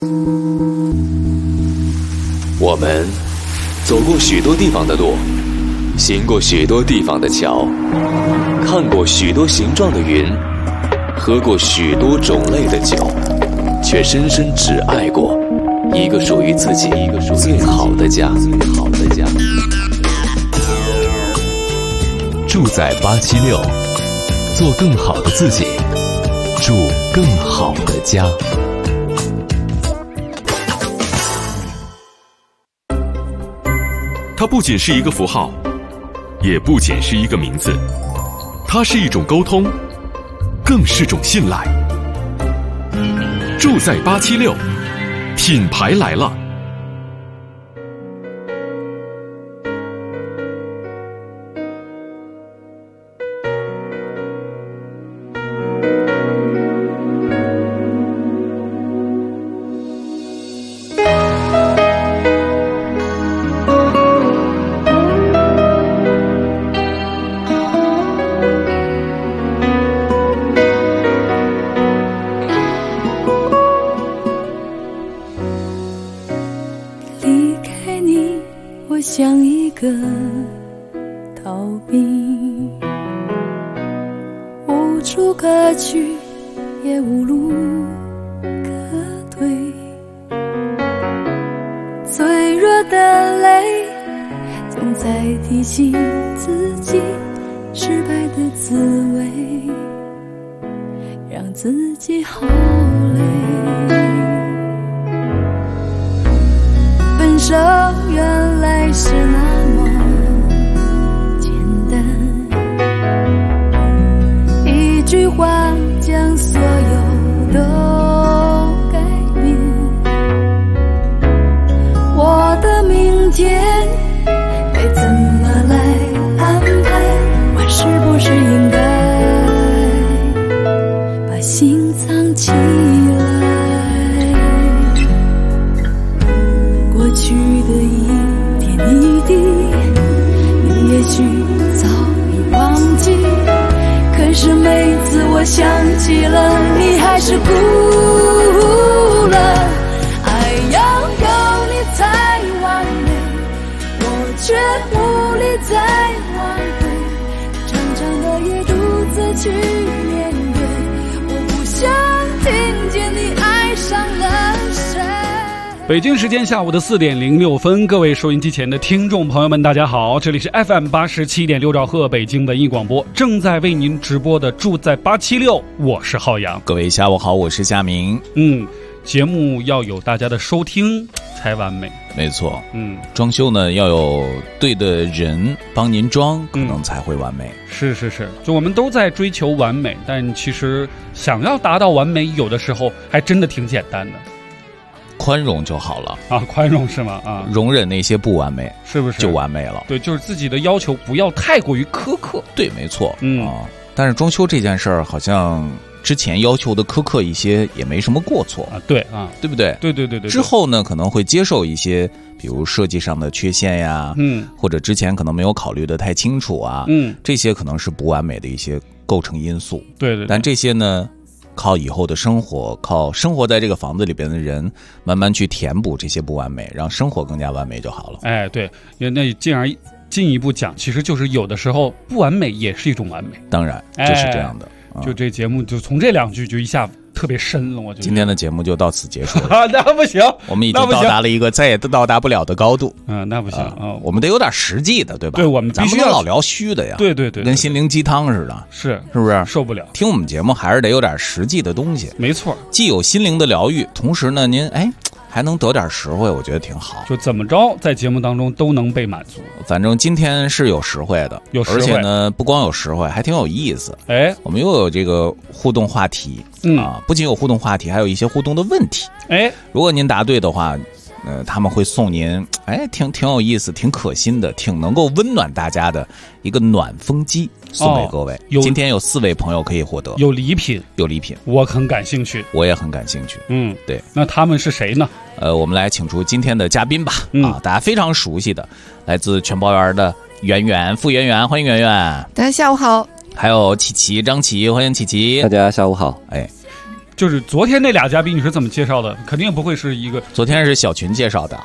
我们走过许多地方的路，行过许多地方的桥，看过许多形状的云，喝过许多种类的酒，却深深只爱过一个属于自己最好的家。住在876，做更好的自己，住更好的家。 它不仅是一个符号，也不仅是一个名字，它是一种沟通，更是种信赖。住在876，品牌来了。 像一个逃兵，无处可去，也无路可退。脆弱的泪总在提醒自己失败的滋味，让自己好累。分手原来是那么简单，一句话将所有都改变。我的明天该怎么来安排？我是不是应该把心藏起来？过去的一点一滴，你也许早已忘记，可是每次我想起了，你还是哭了。爱要有你才完美，我却无力再挽回，长长的夜独自去面对，我不想听见你爱上了谁。 北京时间下午的4点06分，各位收音机前的听众朋友们，大家好，这里是 FM 87.6兆赫北京文艺广播，正在为您直播的住在876，我是浩洋。 各位下午好，我是夏明。 节目要有大家的收听才完美， 没错。装修呢要有对的人帮您装，可能才会完美。 是，就我们都在追求完美，但其实想要达到完美，有的时候还真的挺简单的。 宽容就好了啊，宽容是吗？啊， 容忍那些不完美， 是不是就完美了？ 对，就是自己的要求不要太过于苛刻。 对，没错。但是装修这件事儿，好像之前要求的苛刻一些，也没什么过错啊。对啊， 对不对？ 对。 之后呢，可能会接受一些，比如设计上的缺陷呀，或者之前可能没有考虑的太清楚啊，这些可能是不完美的一些构成因素。对。但这些呢？靠以后的生活，靠生活在这个房子里边的人，慢慢去填补这些不完美，让生活更加完美就好了。哎， 对，那进而进一步讲，其实就是有的时候不完美也是一种完美。 当然，就是这样的。 就这节目就从这2句就一下特别深了，我觉得。 今天的节目就到此结束了。 那不行， 我们已经到达了一个再也到达不了的高度。 那不行我们得有点实际的，对吧？ 对，我们咱不能老聊虚的呀。对，跟心灵鸡汤似的。是不是？ 受不了。 听我们节目还是得有点实际的东西。 没错， 既有心灵的疗愈，同时呢，您还能得点实惠，我觉得挺好。 就怎么着，在节目当中都能被满足。 反正今天是有实惠的，而且呢，不光有实惠，还挺有意思。我们又有这个互动话题不仅有互动话题，还有一些互动的问题。如果您答对的话，他们会送您挺有意思、挺可心的、挺能够温暖大家的一个暖风机送给各位。今天有4位朋友可以获得， 有礼品，我很感兴趣， 我也很感兴趣。对， 那他们是谁呢？ 我们来请出今天的嘉宾吧。大家非常熟悉的，来自全包园的圆圆、傅圆圆，欢迎圆圆。 大家下午好。 还有琪琪、张琪，欢迎琪琪。 大家下午好。 就是昨天那俩嘉宾你是怎么介绍的？肯定不会是一个。 昨天是小群介绍的。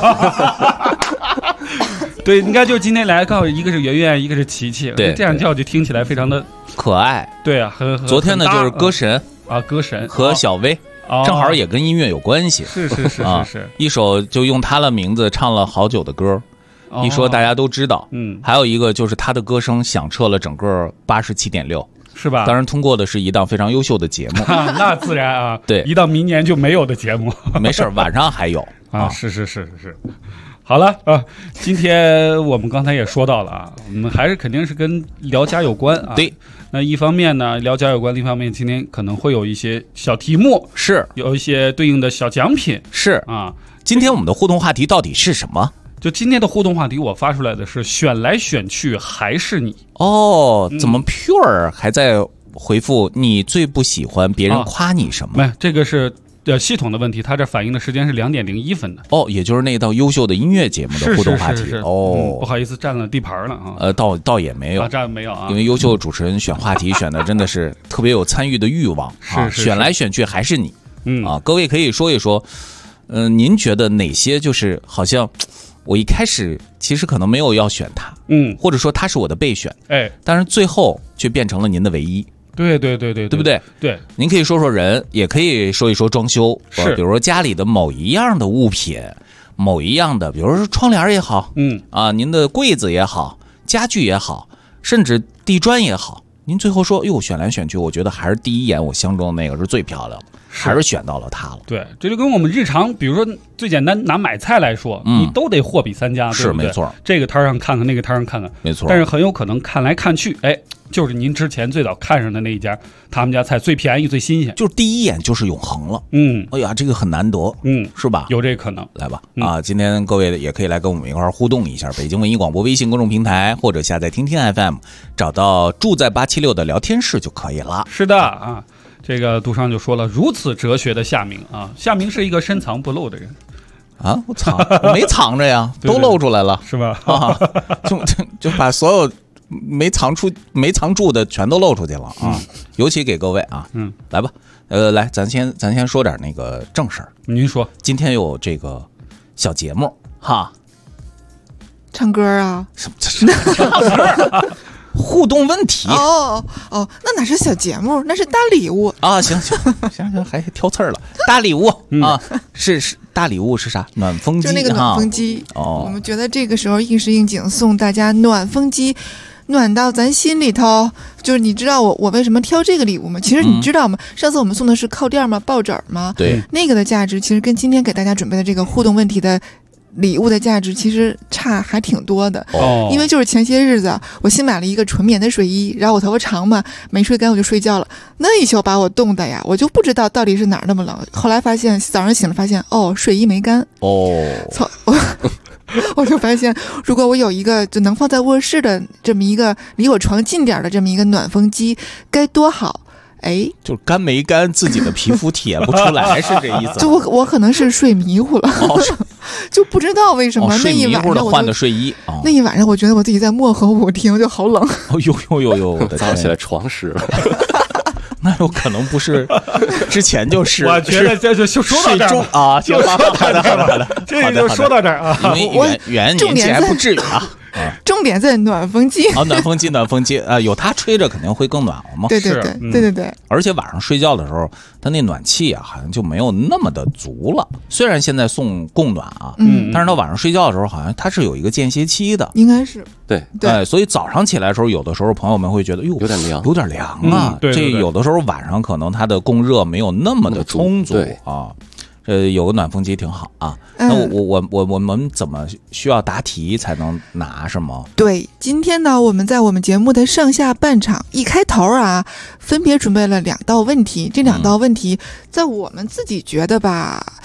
对，应该就今天来告诉一个是圆圆，一个是琪琪， 对， 这样叫就听起来非常的可爱。 对啊， 昨天呢就是歌神啊，歌神和小薇。正好也跟音乐有关系， 是一首就用他的名字唱了好久的歌，一说大家都知道。还有一个就是他的歌声响彻了整个87.6， 是吧？ 当然通过的是一档非常优秀的节目， 那自然啊， 对， 一到明年就没有的节目， 没事，晚上还有啊，是。好了啊，今天我们刚才也说到了啊，我们还是肯定是跟聊家有关啊。 对， 那一方面呢聊家有关，另一方面今天可能会有一些小题目， 是有一些对应的小奖品， 是啊。 今天我们的互动话题到底是什么？ 就今天的互动话题，我发出来的是选来选去还是你。 哦，怎么 Pure 还在回复你最不喜欢别人夸你什么？ 没，这个是系统的问题，它这反映的时间是2点01分的。 哦，也就是那道优秀的音乐节目的互动话题。哦， 不好意思，占了地盘了啊。 倒也没有， 占没有啊。 因为优秀的主持人选话题选的真的是特别有参与的欲望啊。选来选去还是你。啊，各位可以说一说，您觉得哪些就是好像我一开始其实可能没有要选他，或者说他是我的备选，但是最后却变成了您的唯一。对不对？ 对， 您可以说说人，也可以说一说装修， 是， 比如说家里的某一样的物品，某一样的，比如说窗帘也好，您的柜子也好，家具也好，甚至地砖也好，您最后说，哟，选来选去，我觉得还是第一眼我相中的那个是最漂亮的，还是选到了它了。 对，这就跟我们日常，比如说最简单拿买菜来说，你都得货比三家， 是没错。 这个摊上看看，那个摊上看看， 没错。 但是很有可能看来看去，就是您之前最早看上的那一家，他们家菜最便宜最新鲜， 就是第一眼就是永恒了。哎呀，这个很难得，是吧？ 有这可能。 来吧，今天各位也可以来跟我们一块互动一下，北京文艺广播微信公众平台，或者下载听听 FM， 找到住在876的聊天室就可以了。 是的啊，这个杜尚就说了，如此哲学的夏明啊，夏明是一个深藏不露的人。 啊，我没藏着呀，都露出来了， 是吧？ 啊，就把所有没藏住的全都露出去了啊！尤其给各位啊，来吧，来，咱先说点那个正事儿。 您说， 今天有这个小节目哈， 唱歌啊？ 什么唱歌？互动问题哦，那哪是小节目，那是大礼物啊！行，还挑刺儿了，大礼物啊，是大礼物是啥？暖风机， 就那个暖风机哦。我们觉得这个时候应时应景送大家暖风机，暖到咱心里头。就是你知道我为什么挑这个礼物吗？其实你知道吗？上次我们送的是靠垫吗？抱枕吗？ 对， 那个的价值其实跟今天给大家准备的这个互动问题的礼物的价值其实差还挺多的。因为就是前些日子我新买了一个纯棉的睡衣，然后我头发长嘛，没睡干我就睡觉了，那一宿把我冻的呀，我就不知道到底是哪儿那么冷。后来发现早上醒了发现睡衣没干。操，我就发现如果我有一个就能放在卧室的这么一个离我床近点的这么一个暖风机该多好。 就是干没干自己的皮肤体验不出来，是这意思。 就我可能是睡迷糊了，就不知道为什么那一晚上换的睡衣， 那一晚上我觉得我自己在漠河舞厅，就好冷。 呦， 早起来床湿了。 那有可能不是，之前就是。 我觉得这就说到这儿啊，行，好的， 这就说到这儿啊。 因为远年纪还不至于啊。 重点在暖风机啊，暖风机啊，有它吹着肯定会更暖和嘛。 对。 而且晚上睡觉的时候，它那暖气啊，好像就没有那么的足了。虽然现在送供暖啊，但是到晚上睡觉的时候，好像它是有一个间歇期的。 应该是对， 所以早上起来的时候，有的时候朋友们会觉得，哟，有点凉啊。这有的时候晚上可能它的供热没有那么的充足啊。有个暖风机挺好啊。那我们怎么需要答题才能拿是吗？ 对，今天呢，我们在我们节目的上下半场一开头啊，分别准备了2道问题。这2道问题，在我们自己觉得吧，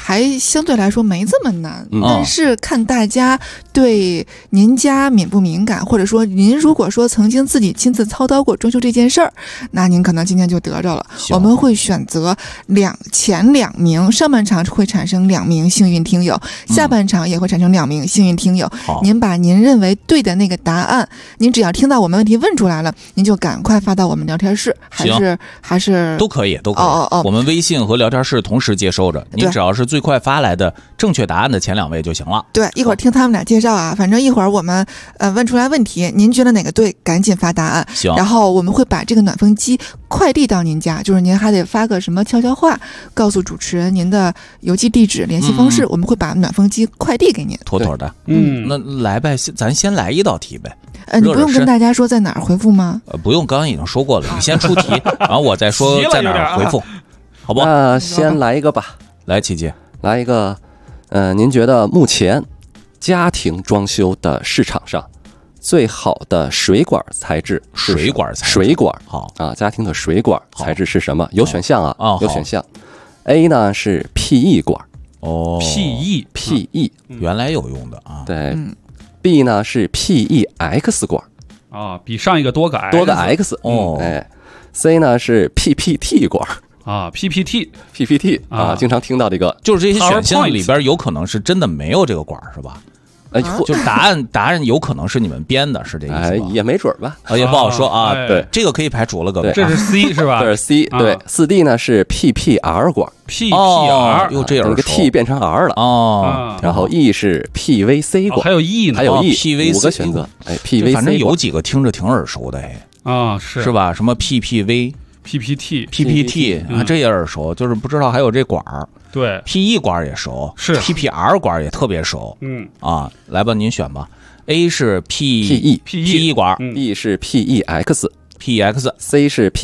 还相对来说没这么难，但是看大家对您家敏不敏感，或者说您如果说曾经自己亲自操刀过装修这件事儿，那您可能今天就得着了。我们会选择前2名，上半场会产生2名幸运听友，下半场也会产生2名幸运听友。您把您认为对的那个答案，您只要听到我们问题问出来了，您就赶快发到我们聊天室，还是都可以。我们微信和聊天室同时接收着，你只要是最快发来的正确答案的前2位就行了。 对，一会儿听他们俩介绍啊，反正一会儿我们问出来问题，您觉得哪个对，赶紧发答案。 行， 然后我们会把这个暖风机快递到您家，就是您还得发个什么悄悄话，告诉主持人您的邮寄地址、联系方式，我们会把暖风机快递给您。 妥妥的。那来呗，咱先来一道题呗。 你不用跟大家说在哪儿回复吗？ 不用，刚刚已经说过了，你先出题，然后我再说在哪儿回复，好不好？ 那先来一个吧。 来，琪琪， 来一个。您觉得目前家庭装修的市场上最好的水管材质？水管好啊，家庭的水管材质是什么？有选项啊，有选项。A 呢是 PE 管。PE 原来有用的啊。 对。B 呢是 PEX 管啊，比上一个多个 X 哦。C 呢是 PPT 管啊 ，PPT 啊，经常听到这个， 就是这些选项里边有可能是真的没有这个管是吧？就是答案有可能是你们编的，是这意思吧？ 也没准吧， 也不好说啊。 对， 这个可以排除了，各位。 这是 C 是吧？ 这是 C， 对。4D 呢是 PPR 管 ，PPR 又这样， 那个 T 变成 R 了哦。 然后 E 是 PVC 管， 还有 E 呢， 还有 E，PVC 5个选择。PVC 反正有几个听着挺耳熟的是吧？什么 PPT 这也耳熟，就是不知道还有这管儿。 对 ，PE 管也熟， 是 PPR 管也特别熟。啊，来吧，您选吧。A 是 PE 管 ，B 是 PEX，C 是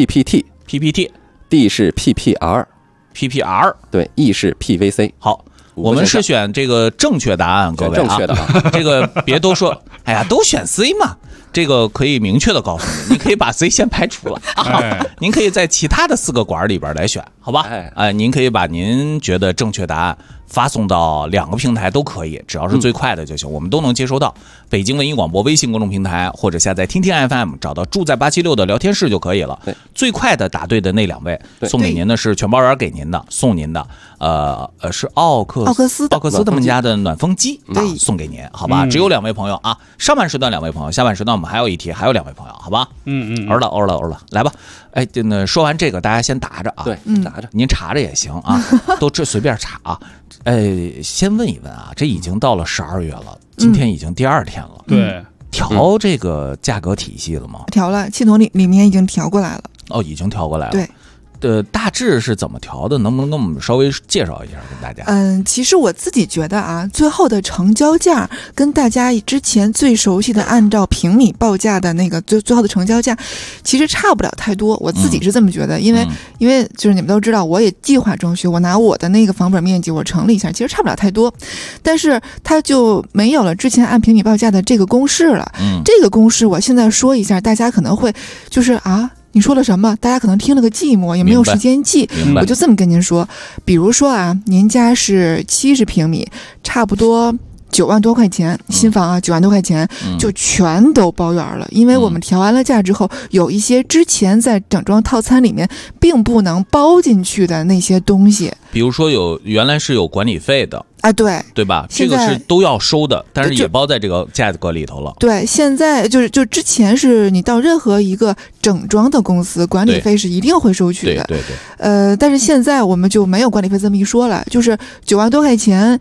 PPT，D 是 PPR，对 ，E 是 PVC。 好，我们是选这个正确答案，各位正确的啊， 这个别都说，哎呀，都选 C 嘛。这个可以明确的告诉你，你可以把 C 先排除了您可以在其他的4个管里边来选，好吧？您可以把您觉得正确答案发送到2个平台都可以，只要是最快的就行，我们都能接收到。北京文艺广播微信公众平台或者下载听听 FM， 找到住在876的聊天室就可以了。最快的答对的那2位送给您的是全包圆给您的，送您的是奥克斯他们家的暖风机送给您，好吧？只有2位朋友啊，上半时段2位朋友，下半时段我们还有一题，还有2位朋友，好吧？欧了，来吧。哎，说完这个，大家先打着啊， 对，打着， 您查着也行啊，都这随便查啊。先问一问啊，这已经到了12月了，今天已经第2天了， 对， 调这个价格体系了吗？ 调了，系统里面已经调过来了。 哦，已经调过来了。 对。 大致是怎么调的？能不能跟我们稍微介绍一下，跟大家？ 其实我自己觉得啊，最后的成交价跟大家之前最熟悉的按照平米报价的那个最后的成交价，其实差不了太多。我自己是这么觉得，因为就是你们都知道，我也计划装修，我拿我的那个房本面积我乘了一下，其实差不了太多，但是它就没有了之前按平米报价的这个公式了。这个公式我现在说一下，大家可能会就是啊。你说了什么？大家可能听了个寂寞，也没有时间记。我就这么跟您说，比如说啊，您家是70平米，差不多9万多块钱，新房啊，9万多块钱就全都包圆了。因为我们调完了价之后，有一些之前在整装套餐里面并不能包进去的那些东西， 比如说原来是有管理费的。对吧？这个是都要收的，但是也包在这个价格里头了。 对，现在就之前是你到任何一个整装的公司，管理费是一定会收取的。 对。 但是现在我们就没有管理费这么一说了，就是9万多块钱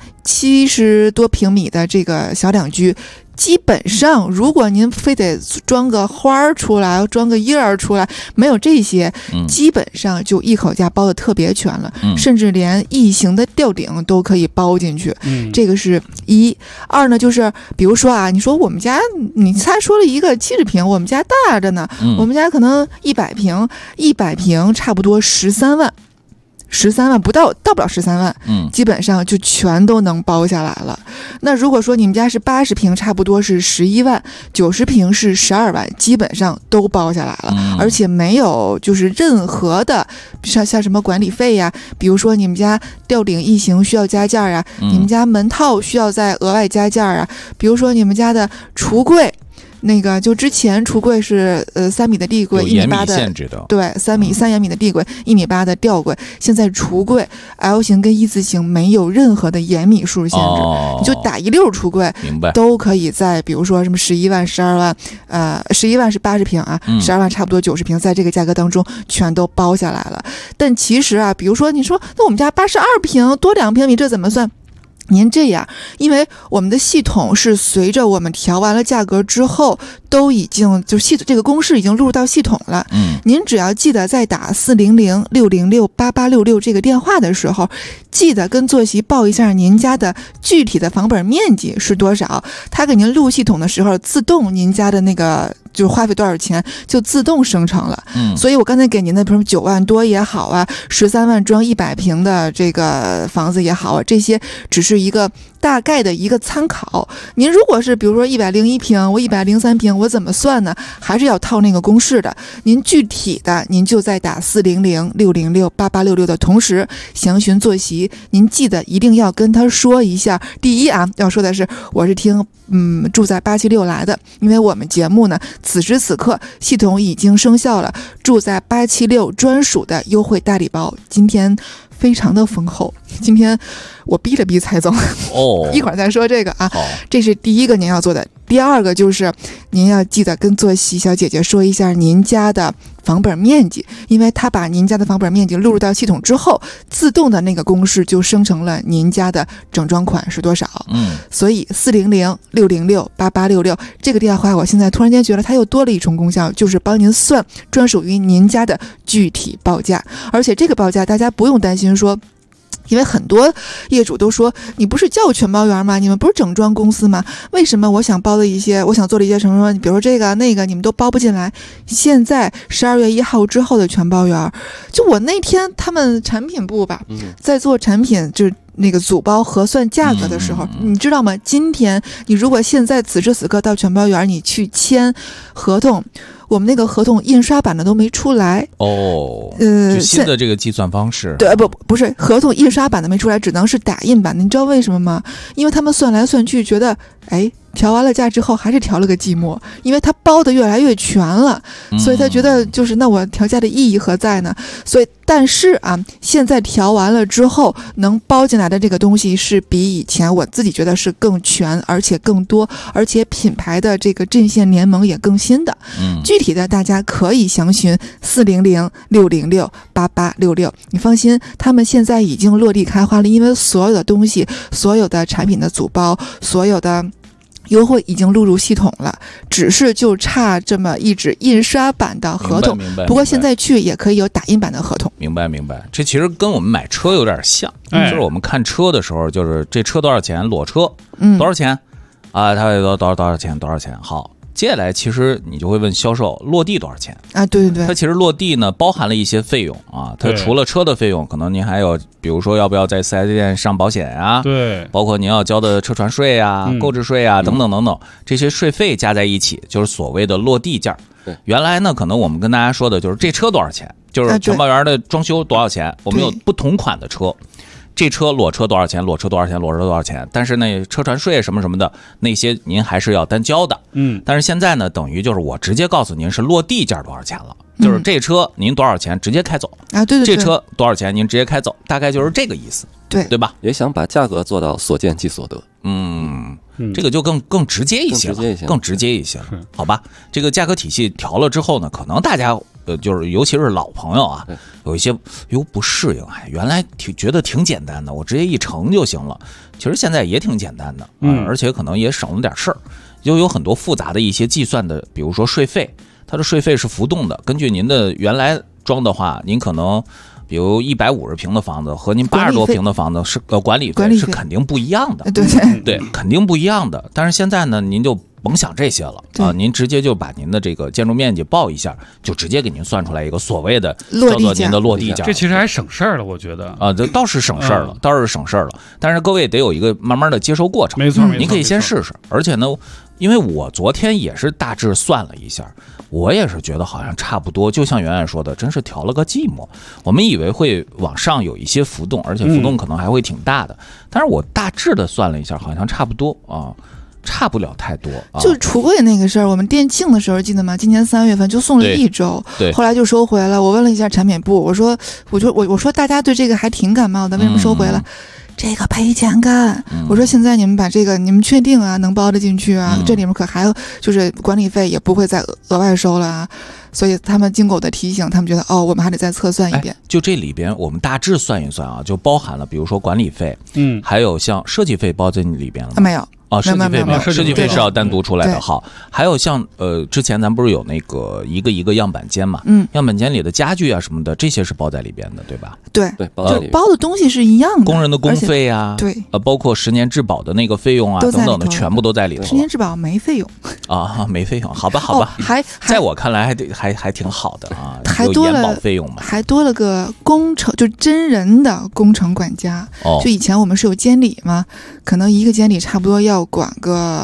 ，70多平米的这个小两居。基本上，如果您非得装个花出来，装个叶儿出来，没有这些，基本上就一口价包的特别全了，甚至连异形的吊顶都可以包进去。这个是1。2呢，就是比如说啊，你说我们家，你才说了一个70平，我们家大着呢，我们家可能100平差不多13万。 13万不到不了13万，基本上就全都能包下来了。那如果说你们家是80平，差不多是11万，90平是12万，基本上都包下来了，而且没有就是任何的像什么管理费呀，比如说你们家吊顶异形需要加价呀，你们家门套需要再额外加价啊，比如说你们家的橱柜。那个就之前橱柜是3米的地柜，1米8的限制的， 对，3元米的地柜，1米8的吊柜。现在橱柜 L 型跟一字形没有任何的延米数限制，你就打一溜橱柜， 明白， 都可以在比如说什么11万、12万，11万是80平啊，12万差不多90平，在这个价格当中全都包下来了。但其实啊，比如说你说那我们家82平多2平米，这怎么算？您这样，因为我们的系统是随着我们调完了价格之后，都已经就系统这个公式已经录入到系统了。您只要记得在打400-606-8866这个电话的时候，记得跟坐席报一下您家的具体的房本面积是多少。他给您录系统的时候，自动您家的那个就是花费多少钱就自动生成了。所以我刚才给您的比如9万多也好啊，13万装100平的这个房子也好啊，这些只是一个大概的一个参考。您如果是比如说101平，我103平，我怎么算呢？还是要套那个公式的。您具体的您就在打400-606-8866的同时详询坐席，您记得一定要跟他说一下。第一啊，要说的是我是听住在876来的，因为我们节目呢此时此刻系统已经生效了，住在876专属的优惠大礼包今天非常的丰厚。今天我逼了逼蔡总一会儿再说这个啊，这是第一个您要做的。第二个就是您要记得跟坐席小姐姐说一下您家的房本面积，因为他把您家的房本面积录入到系统之后，自动的那个公式就生成了您家的整装款是多少。所以400-606-8866这个电话，我现在突然间觉得它又多了一重功效，就是帮您算专属于您家的具体报价。而且这个报价大家不用担心说，因为很多业主都说你不是叫我全包员吗？你们不是整装公司吗？为什么我想做的一些什么，比如说这个那个你们都包不进来？现在12月1号之后的全包员，就我那天他们产品部吧，在做产品就是那个组包核算价格的时候，你知道吗？今天你如果现在此时此刻到全包员，你去签合同，我们那个合同印刷版的都没出来就新的这个计算方式， 对，不是合同印刷版的没出来，只能是打印版的。你知道为什么吗？因为他们算来算去觉得，调完了价之后还是调了个寂寞，因为他包的越来越全了，所以他觉得就是那我调价的意义何在呢？所以但是啊，现在调完了之后能包进来的这个东西是比以前我自己觉得是更全，而且更多，而且品牌的这个阵线联盟也更新的。具体的大家可以详询400-606-8866。你放心，他们现在已经落地开花了，因为所有的东西，所有的产品的组包，所有的优惠已经录入系统了，只是就差这么一纸印刷版的合同。不过现在去也可以有打印版的合同。 明白。这其实跟我们买车有点像，就是我们看车的时候，就是这车多少钱，裸车多少钱啊？它多少钱？好。接下来其实你就会问销售落地多少钱啊？对，它其实落地呢包含了一些费用啊，它除了车的费用，可能您还有比如说要不要在 4S 店上保险啊， 对， 包括您要交的车船税啊、购置税啊等等这些税费加在一起，就是所谓的落地价。原来呢可能我们跟大家说的就是这车多少钱，就是全包员的装修多少钱，我们有不同款的车。这车裸车多少钱？但是那车船税什么什么的那些您还是要单交的。但是现在呢，等于就是我直接告诉您是落地价多少钱了，就是这车您多少钱直接开走啊？对， 这车多少钱您直接开走，大概就是这个意思，对吧？ 也想把价格做到所见即所得。 这个就更直接一些了，更直接一些了，好吧？这个价格体系调了之后呢，可能大家就是尤其是老朋友啊，有一些不适应，原来觉得挺简单的，我直接一乘就行了。其实现在也挺简单的，而且可能也省了点事儿，就有很多复杂的一些计算的，比如说税费，它的税费是浮动的，根据您的原来装的话，您可能比如150平的房子和您80多平的房子是管理费是肯定不一样的， 对， 肯定不一样的。但是现在呢，您就甭想这些了啊！您直接就把您的这个建筑面积报一下，就直接给您算出来一个所谓的叫做您的落地价。 这其实还省事儿了，我觉得啊，这倒是省事儿了，倒是省事儿了。但是各位得有一个慢慢的接受过程， 没错， 您可以先试试。而且呢，因为我昨天也是大致算了一下，我也是觉得好像差不多，就像圆圆说的，真是调了个寂寞。我们以为会往上有一些浮动，而且浮动可能还会挺大的，但是我大致的算了一下，好像差不多啊。差不了太多， 就是橱柜那个事儿，我们店庆的时候记得吗？今年3月份就送了1周， 对， 后来就收回了。我问了一下产品部，我说大家对这个还挺感冒的，为什么收回了？这个赔钱干。我说现在你们把这个，你们确定啊，能包得进去啊？这里面可还有就是管理费也不会再额外收了啊。所以他们经过我的提醒，他们觉得我们还得再测算一遍。 就这里边我们大致算一算啊，就包含了比如说管理费，还有像设计费包在里边了吗？ 没有。 设计费没有，设计费是要单独出来的。好，还有像之前咱不是有那个一个样板间嘛？样板间里的家具啊什么的，这些是包在里边的，对吧？ 对， 就包的东西是一样的， 工人的工费啊， 对， 包括10年质保的那个费用啊等等的，全部都在里头。 10年质保没费用啊，没费用，好吧， 还在我看来还挺好的啊， 还多了有延保费用嘛， 还多了个工程，就真人的工程管家。就以前我们是有监理嘛，可能一个监理差不多要管个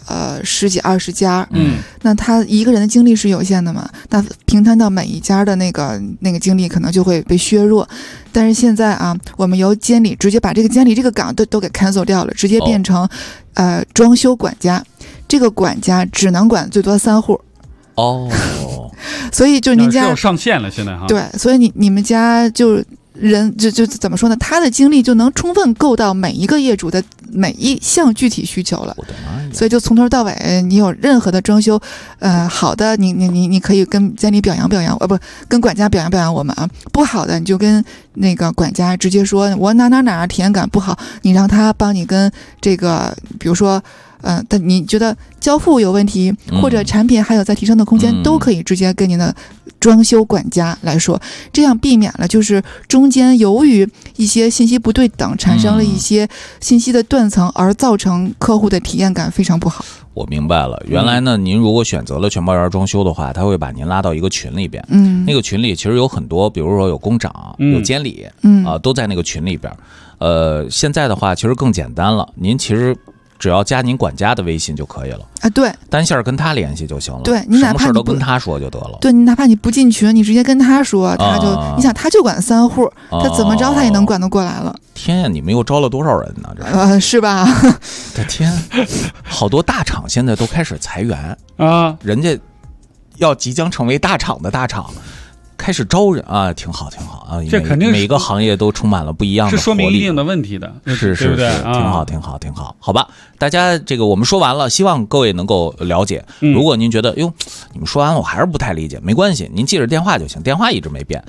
10几20家，那他一个人的精力是有限的嘛，那平摊到每一家的那个精力可能就会被削弱。但是现在啊，我们由监理直接把这个监理这个岗都给 cancel 掉了，直接变成装修管家，这个管家只能管最多3户。所以就您家是有上限了，现在哈。 对，所以你们家就怎么说呢？他的精力就能充分够到每一个业主的每一项具体需求了。 我的妈呀！ 所以就从头到尾，你有任何的装修，好的，你可以跟监理表扬，不跟管家表扬我们啊。不好的，你就跟那个管家直接说，我哪体验感不好，你让他帮你跟这个，比如说。但你觉得交付有问题，或者产品还有在提升的空间，都可以直接跟您的装修管家来说，这样避免了就是中间由于一些信息不对等，产生了一些信息的断层，而造成客户的体验感非常不好。 我明白了，原来呢，您如果选择了全包园装修的话，他会把您拉到一个群里边，那个群里其实有很多，比如说有工长、有监理，都在那个群里边。现在的话其实更简单了，您其实只要加您管家的微信就可以了啊，对， 单线跟他联系就行了。 对，你哪怕什么事都跟他说就得了。 对，你哪怕你不进群，你直接跟他说，他就你想他就管3户，他怎么着他也能管得过来了。 天呀，你们又招了多少人呢？这是吧？ 的天，好多大厂现在都开始裁员啊， 人家要即将成为大厂的大厂。开始招人啊，挺好啊！ 这肯定每个行业都充满了不一样的活力， 是说明一定的问题的， 是， 对不对？ 挺好，好吧。大家这个我们说完了，希望各位能够了解。如果您觉得你们说完了我还是不太理解，没关系，您记着电话就行，电话一直没变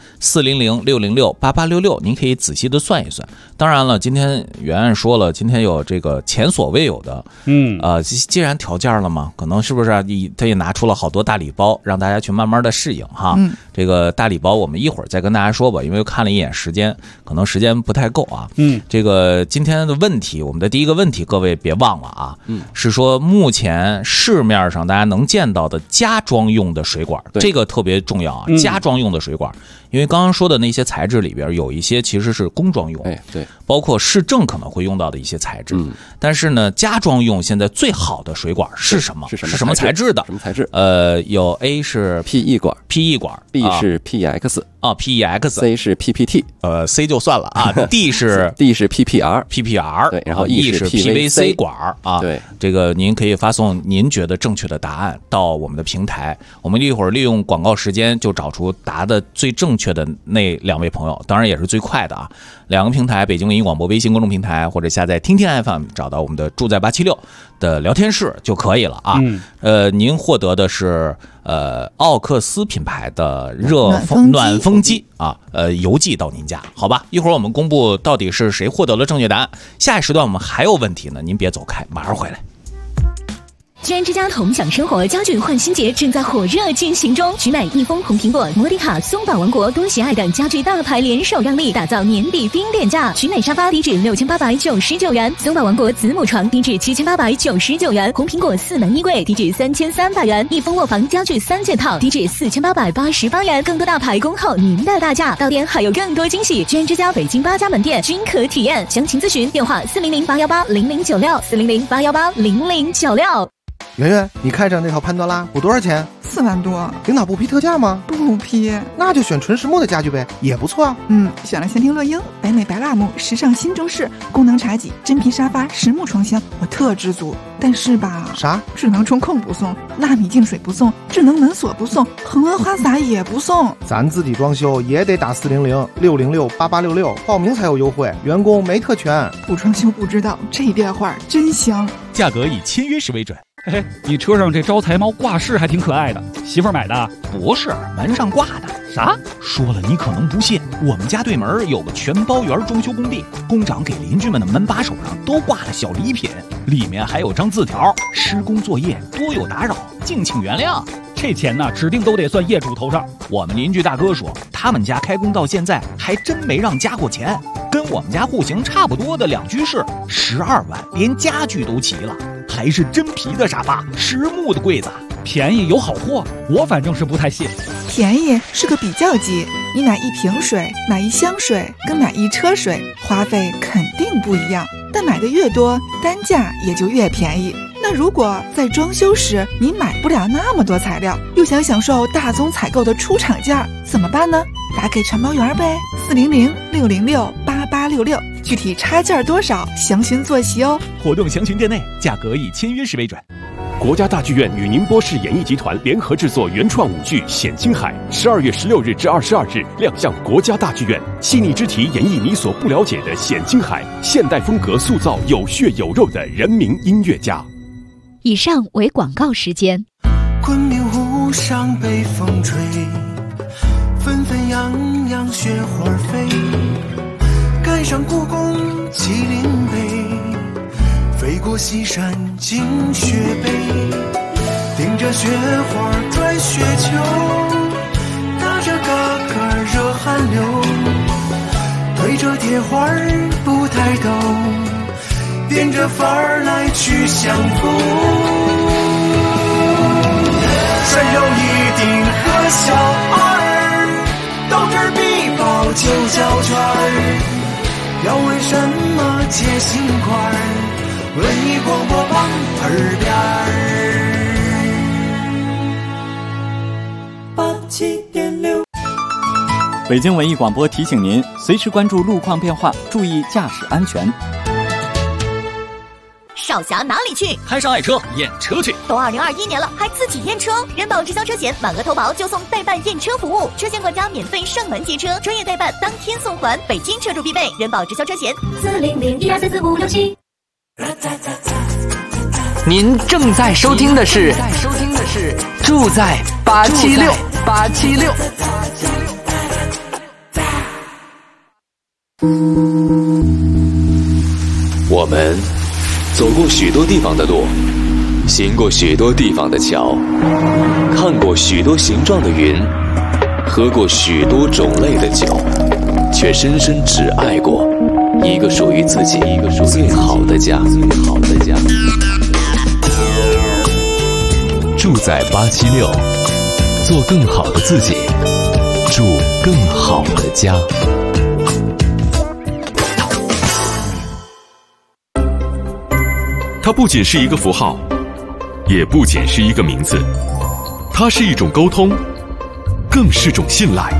，400-606-8866，您可以仔细的算一算。当然了，今天圆圆说了，今天有这个前所未有的，既然调价了嘛，可能是不是他也拿出了好多大礼包，让大家去慢慢的适应哈。这个大礼包我们一会儿再跟大家说吧，因为看了一眼时间，可能时间不太够啊。这个今天的问题，我们的第一个问题，各位别忘了啊，是说目前市面上大家能见到的家装用的水管，这个特别重要啊，家装用的水管，因为刚刚说的那些材质里边有一些其实是工装用， 对， 包括市政可能会用到的一些材质，但是呢，家装用现在最好的水管是什么？是什么材质的？ 什么材质？ 有 A 是 PE 管 ，B 是 PEX。 PEX，C 是 PPT， C 就算了啊，D 是 PPR， 对，然后 E 是 PVC 管啊， 对， 这个您可以发送您觉得正确的答案到我们的平台，我们一会儿利用广告时间就找出答的最正确的那2位朋友，当然也是最快的啊。2个平台，北京文艺广播微信公众平台或者下载听听 FM， 找到我们的住在876的聊天室就可以了啊。您获得的是奥克斯品牌的暖风机啊，邮寄到您家，好吧？一会儿我们公布到底是谁获得了正确答案。下一时段我们还有问题呢，您别走开，马上回来。 居然之家同享生活家具换新节正在火热进行中，取买益丰、红苹果、摩迪卡、松宝王国、多喜爱等家具大牌联手让利，打造年底冰点价。取买沙发低至6899元，松宝王国子母床低至7899元，红苹果4门衣柜低至3300元，益丰卧房家具3件套低至4888元。更多大牌恭候您的大驾，到店还有更多惊喜。居然之家北京8家门店均可体验，详情咨询电话400-818-0096，400-818-0096。 圆圆，你看上那套潘多拉不多少钱 ？4万多。 领导不批特价吗？ 不批。 那就选纯实木的家具呗，也不错啊。 选了仙庭乐英、北美白蜡木、时尚新中式、功能茶几、真皮沙发、实木床箱，我特知足。但是吧， 啥？ 智能中控不送，纳米净水不送，智能门锁不送，恒温花洒也不送。 咱自己装修也得打400-606-8866报名才有优惠，员工没特权。 不装修不知道，这电话真香。 价格以签约时为准。 嘿嘿，你车上这招财猫挂饰还挺可爱的，媳妇儿买的？ 不是，门上挂的。 啥？ 说了你可能不信，我们家对门有个全包圆装修工地，工长给邻居们的门把手上都挂了小礼品，里面还有张字条：施工作业多有打扰，敬请原谅。 这钱呢，指定都得算业主头上。 我们邻居大哥说，他们家开工到现在还真没让加过钱，跟我们家户型差不多的2居室，12万，连家具都齐了，还是真皮的沙发，实木的柜子， 便宜有好货，我反正是不太信。 便宜是个比较级，你买1瓶水、买1箱水跟买1车水，花费肯定不一样，但买的越多，单价也就越便宜。那如果在装修时你买不了那么多材料，又想享受大宗采购的出厂价，怎么办呢？打给全包圆呗，400-606-8866，具体差价多少，详询坐席哦。 活动详询店内，价格以签约时为准。 国家大剧院与宁波市演艺集团联合制作原创舞剧《显青海》，12月16日至22日亮相国家大剧院，细腻之题演绎你所不了解的显青海，现代风格塑造有血有肉的人民音乐家。 以上为广告时间。 昆明湖上北风吹，纷纷扬扬雪花飞，赶上故宫麒麟碑，飞过西山进雪北，顶着雪花转雪球，打着嘎嘎热汗流，对着铁花不抬头，点着范儿来去相逢。顺手一顶和小二，斗智必报9小圈，要问什么解心块，文艺广播旁耳边87.6。 北京文艺广播提醒您，随时关注路况变化，注意驾驶安全。 少侠哪里去？ 摊上爱车验车去。 都2021年了，还自己验车？人保直销车险，满额投保就送代办验车服务，车险管家免费上门接车，专业代办当天送还，北京车主必备。人保直销车险400-1234567。 您正在收听的是住在876。 我们走过许多地方的路，行过许多地方的桥，看过许多形状的云，喝过许多种类的酒，却深深只爱过一个属于自己最好的家。 住在876，做更好的自己，住更好的家。它不仅是一个符号，也不仅是一个名字，它是一种沟通，更是种信赖。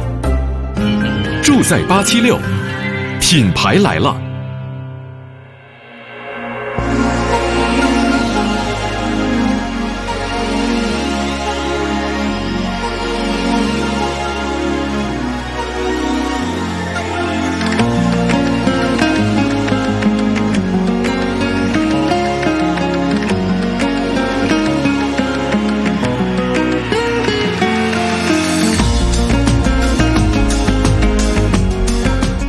住在876，品牌来了。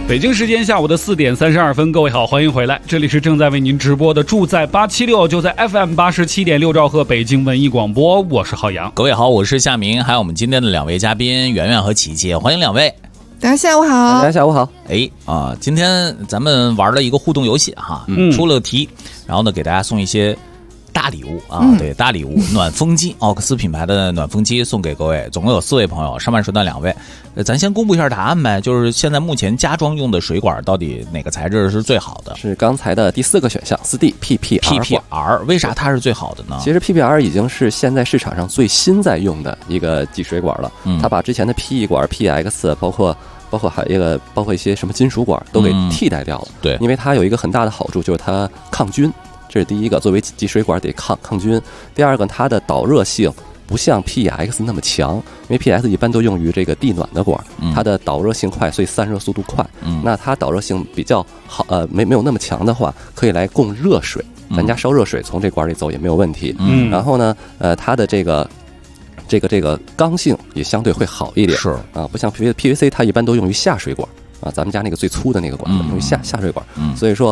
北京时间下午的4点32分，各位好，欢迎回来，这里是正在为您直播的住在876，就在 FM 87.6兆赫北京文艺广播，我是浩洋。 各位好，我是夏明，还有我们今天的2位嘉宾圆圆和琪琪，欢迎2位。 大家下午好。 大家下午好。 今天咱们玩了一个互动游戏哈，出了题，然后呢给大家送一些大礼物啊，对，大礼物，暖风机，奥克斯品牌的暖风机送给各位，总共有4位朋友，上半时段2位。咱先公布一下答案呗，就是现在目前家装用的水管到底哪个材质是最好的？ 是刚才的第4个选项4D PPR。 为啥它是最好的呢？ 其实 PPR 已经是现在市场上最新在用的一个集水管了，它把之前的 PE 管、PX 包括一些什么金属管都给替代掉了。 对， 因为它有一个很大的好处，就是它抗菌。这是第一个，作为集水管得抗菌。第二个，它的导热性不像 PX 那么强，因为 PX 一般都用于这个地暖的管，它的导热性快，所以散热速度快。那它导热性比较好，没有那么强的话，可以来供热水，咱家烧热水从这管里走也没有问题。然后呢，它的这个刚性也相对会好一点。 是啊，不像 PVC， 它一般都用于下水管。啊，咱们家那个最粗的那个管用于下水管，所以说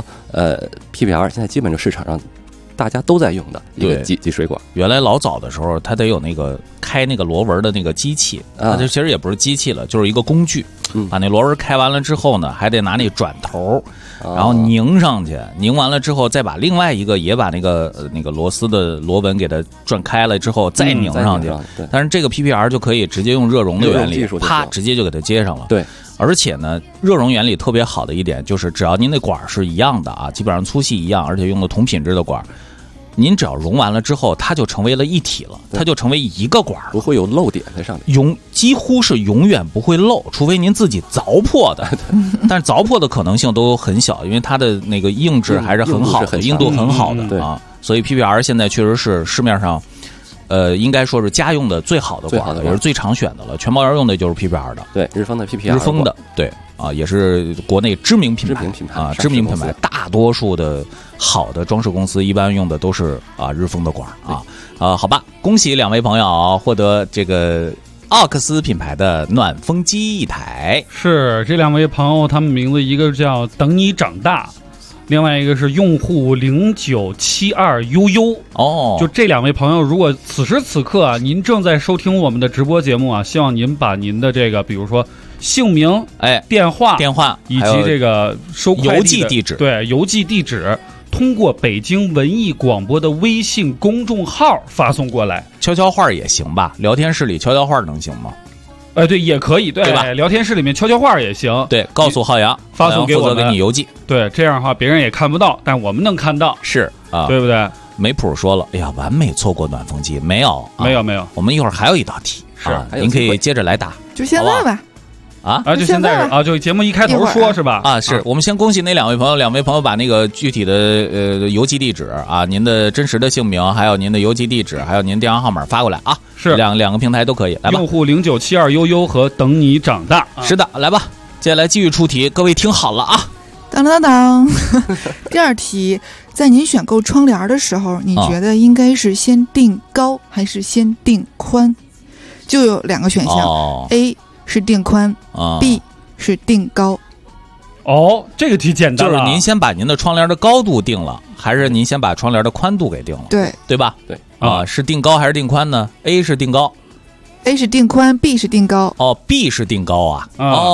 PPR 现在基本就市场上大家都在用的一个集水管。 原来老早的时候，它得有那个开那个螺纹的那个机器，它就其实也不是机器了，就是一个工具。把那螺纹开完了之后呢，还得拿那转头，然后拧上去，拧完了之后再把另外一个也把那个螺丝的螺纹给它转开了之后再拧上去。但是这个 PPR 就可以直接用热熔的原理，啪直接就给它接上了。 对。 而且呢，热熔原理特别好的一点就是，只要您那管是一样的啊，基本上粗细一样，而且用的同品质的管，您只要熔完了之后，它就成为了一体了，它就成为一个管， 不会有漏点在上面， 几乎是永远不会漏，除非您自己凿破的。但是凿破的可能性都很小，因为它的那个硬质还是很好的，硬度很好的啊。所以 PPR 现在确实是市面上。应该说是家用的最好的管，也是最常选的了。全包园用的就是 PPR 的， 对，日丰的 PPR， 日丰的，对啊，也是国内知名品牌啊，知名品牌。大多数的好的装饰公司一般用的都是日丰的管啊。好吧，恭喜2位朋友获得这个奥克斯品牌的暖风机1台。 是这2位朋友，他们名字一个叫等你长大。另外一个是用户0972悠悠就这2位朋友，如果此时此刻啊，您正在收听我们的直播节目啊，希望您把您的这个，比如说姓名、电话以及这个收快递邮寄地址， 对，邮寄地址，通过北京文艺广播的微信公众号发送过来。 悄悄话也行吧？聊天室里悄悄话能行吗？ 对，也可以，对吧？聊天室里面悄悄话也行。 对，告诉浩洋， 发送给我们， 给你邮寄。 对，这样的话别人也看不到，但我们能看到。 是啊， 对不对？ 梅普说了，哎呀，完美错过暖风机，没有，我们一会儿还有一道题，您可以接着来答， 就现在吧。 就现在啊，就节目一开头说是吧？ 是我们先恭喜那2位朋友，2位朋友把那个具体的邮寄地址啊，您的真实的姓名，还有您的邮寄地址，还有您电话号码发过来啊。 是两个平台都可以，来吧。 用户0972悠悠和等你长大。 是的，来吧，接下来继续出题，各位听好了啊。 当当当，第2题，在您选购窗帘的时候，你觉得应该是先定高还是先定宽？就有2个选项，A 是定宽，B 是定高。 这个题简单了， 就是您先把您的窗帘的高度定了，还是您先把窗帘的宽度给定了？对吧？ 对是定高还是定宽呢 ？A 是定高 ，A 是定宽 ，B 是定高。 B 是定高啊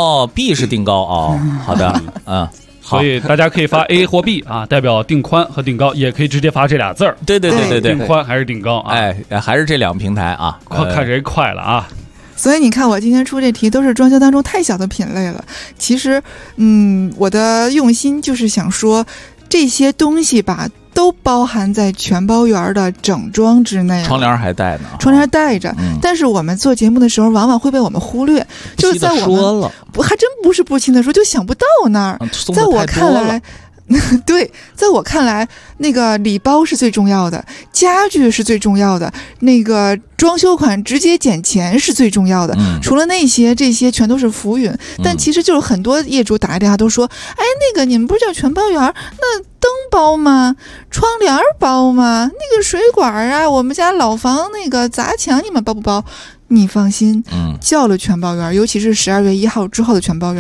，B 是定高好的， 所以大家可以发 A 或 B 啊，代表定宽和定高，也可以直接发这俩字儿。 对， 定宽还是定高啊？ 还是这2个平台啊， 看谁快了啊。 所以你看，我今天出这题都是装修当中太小的品类了。其实，我的用心就是想说，这些东西吧，都包含在全包园的整装之内。 窗帘还带呢， 窗帘带着，但是我们做节目的时候，往往会被我们忽略，就是在我们还真不是不轻的说，就想不到那儿。在我看来。对，在我看来，那个礼包是最重要的，家具是最重要的，那个装修款直接减钱是最重要的。除了那些，这些全都是浮云。但其实就是很多业主打来电话都说，那个你们不是叫全包园，那灯包吗？窗帘包吗？那个水管啊，我们家老房那个砸墙，你们包不包？你放心，叫了全包园，尤其是12月1号之后的全包园。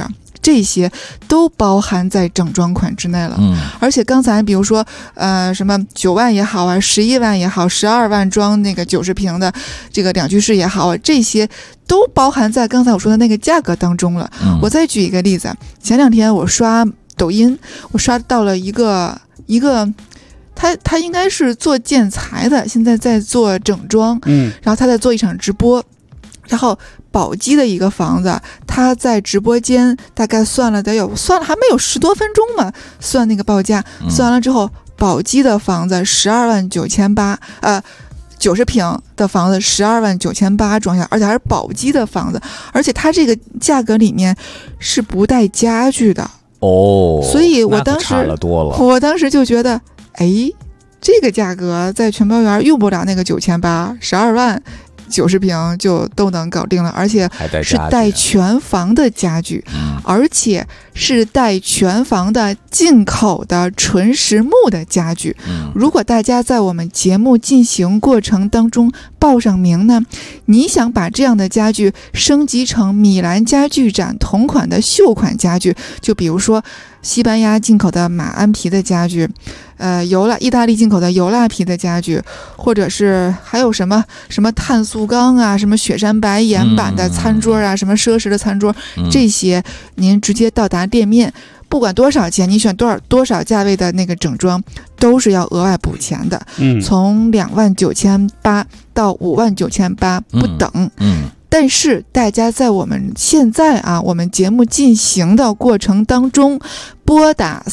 这些都包含在整装款之内了。而且刚才比如说什么9万也好啊，11万也好，12万装那个90平的这个2居室也好啊，这些都包含在刚才我说的那个价格当中了。我再举一个例子，前2天我刷抖音，我刷到了一个他应该是做建材的，现在在做整装，然后他在做一场直播，然后宝鸡的一个房子，他在直播间大概算了还没有10多分钟嘛，算那个报价，算完了之后，宝鸡的房子12万9800， 90平的房子12万9800装下，而且还是宝鸡的房子，而且它这个价格里面是不带家具的所以我当时差了多了， 我当时就觉得，这个价格在全包园用不了那个9800，12万90平就都能搞定了，而且是带全房的家具，而且是带全房的进口的纯实木的家具。如果大家在我们节目进行过程当中报上名呢，你想把这样的家具升级成米兰家具展同款的秀款家具，就比如说西班牙进口的马鞍皮的家具，意大利进口的油蜡皮的家具，或者是还有什么碳素钢啊，什么雪山白岩板的餐桌啊，什么奢侈的餐桌，这些您直接到达店面，不管多少钱，你选多少价位的那个整装，都是要额外补钱的。从29800到59800不等。但是大家在我们现在我们节目进行的过程当中，拨打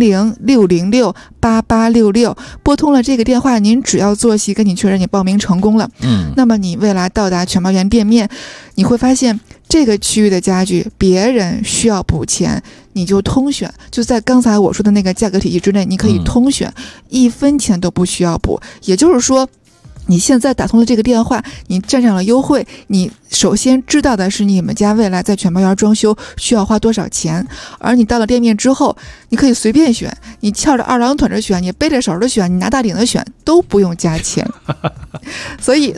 400-606-8866，拨通了这个电话，您只要坐席跟你确认你报名成功了。那么你未来到达全包园店面，你会发现这个区域的家具别人需要补钱，你就通选，就在刚才我说的那个价格体系之内，你可以通选，1分钱都不需要补。也就是说，你现在打通了这个电话，你占上了优惠，你首先知道的是你们家未来在全包园装修需要花多少钱，而你到了店面之后，你可以随便选，你翘着2郎腿着选，你背着手的选，你拿大顶的选，都不用加钱。所以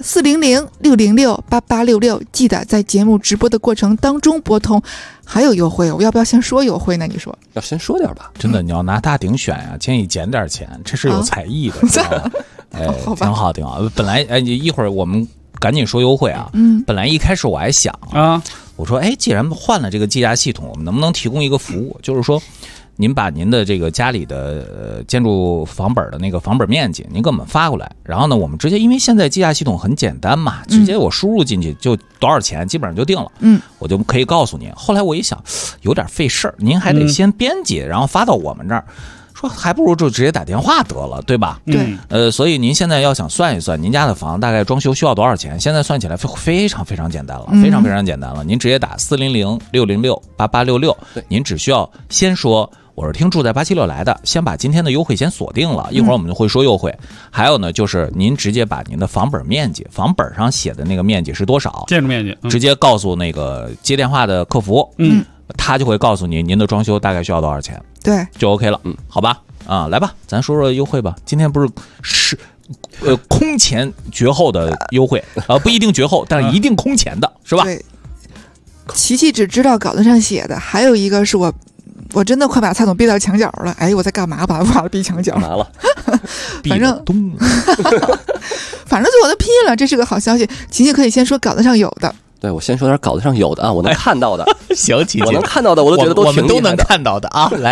400-606-8866，记得在节目直播的过程当中拨通，还有优惠。我要不要先说优惠呢？你说要先说点吧。 真的，你要拿大顶选呀，建议减点钱，这是有才艺的。挺好挺好。本来一会儿我们赶紧说优惠啊。本来一开始我还想我说既然换了这个计价系统，我们能不能提供一个服务，就是说您把您的这个家里的建筑房本的那个房本面积您给我们发过来，然后呢我们直接，因为现在计价系统很简单嘛，直接我输入进去就多少钱基本上就定了，我就可以告诉您。后来我一想有点费事儿，您还得先编辑然后发到我们这儿，说还不如就直接打电话得了，对吧？ 对。 所以您现在要想算一算您家的房大概装修需要多少钱，现在算起来非常非常简单了，非常非常简单了。您直接打400-606-8866，您只需要先说我是听住在876来的，先把今天的优惠先锁定了，一会儿我们就会说优惠。还有呢，就是您直接把您的房本面积，房本上写的那个面积是多少， 建筑面积， 直接告诉那个接电话的客服，他就会告诉您的装修大概需要多少钱， 对， 就 OK 了。好吧，来吧，咱说说优惠吧。今天不是空前绝后的优惠不一定绝后，但是一定空前的，是吧？ 对，琪琪只知道稿子上写的，还有一个是我真的快把蔡总逼到墙角了。我在干嘛？把他逼墙角完了。 反正最后他拼了，这是个好消息。琪琪可以先说稿子上有的。 对，我先说点稿子上有的我能看到的。 行，琪琪， 我能看到的，我都觉得都挺厉害的。 我们都能看到的啊！来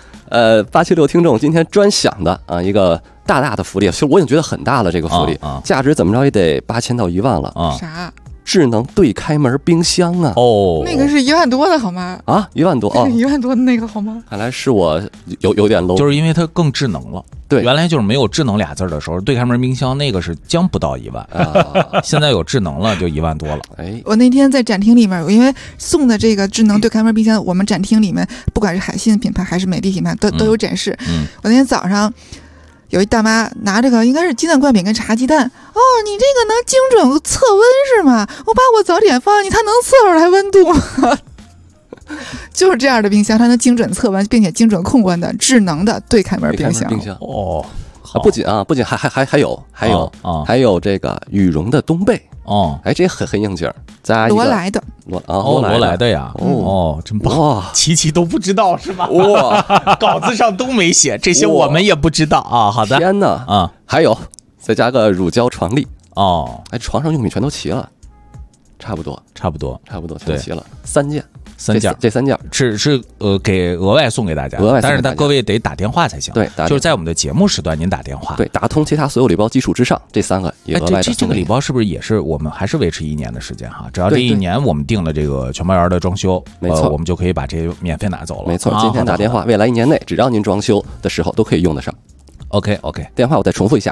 ，876听众今天专享的一个大的福利，其实我已经觉得很大了，这个福利价值怎么着也得8000到1万了啥？ 智能对开门冰箱啊！ 那个是1万多的好吗 ？1万多 1万多的那个好吗？ 看来是我有点 low， 就是因为它更智能了。 对， 原来就是没有智能俩字的时候，对开门冰箱那个是将不到1万现在有智能了，就1万多了。 我那天在展厅里面，因为送的这个智能对开门冰箱，我们展厅里面不管是海信品牌还是美的品牌都有展示。我那天早上有一大妈拿这个应该是鸡蛋灌饼跟茶鸡蛋，你这个能精准测温是吗？我把我早点放进去，它能测出来温度吗？就是这样的冰箱，它能精准测温并且精准控温的智能的对开门冰箱。 不仅还有这个羽绒的冬被哦， 哎，这很应景。 罗莱的罗莱的呀，哦，真棒！琪琪都不知道是吧？ 哇， 稿子上都没写，这些我们也不知道啊。好的， 天哪啊！还有再加个乳胶床笠哦，哎，床上用品全都齐了，差不多全齐了，3件。这3件是给额外送给大家，但是各位得打电话才行。 对， 就是在我们的节目时段您打电话。 对，打通其他所有礼包基础之上，这3个也额外的。 这个礼包是不是也是我们还是维持1年的时间哈？只要这1年我们定了这个全包园的装修， 没错， 我们就可以把这免费拿走了。 没错，今天打电话，未来1年内只要您装修的时候都可以用得上。 OK， 电话我再重复一下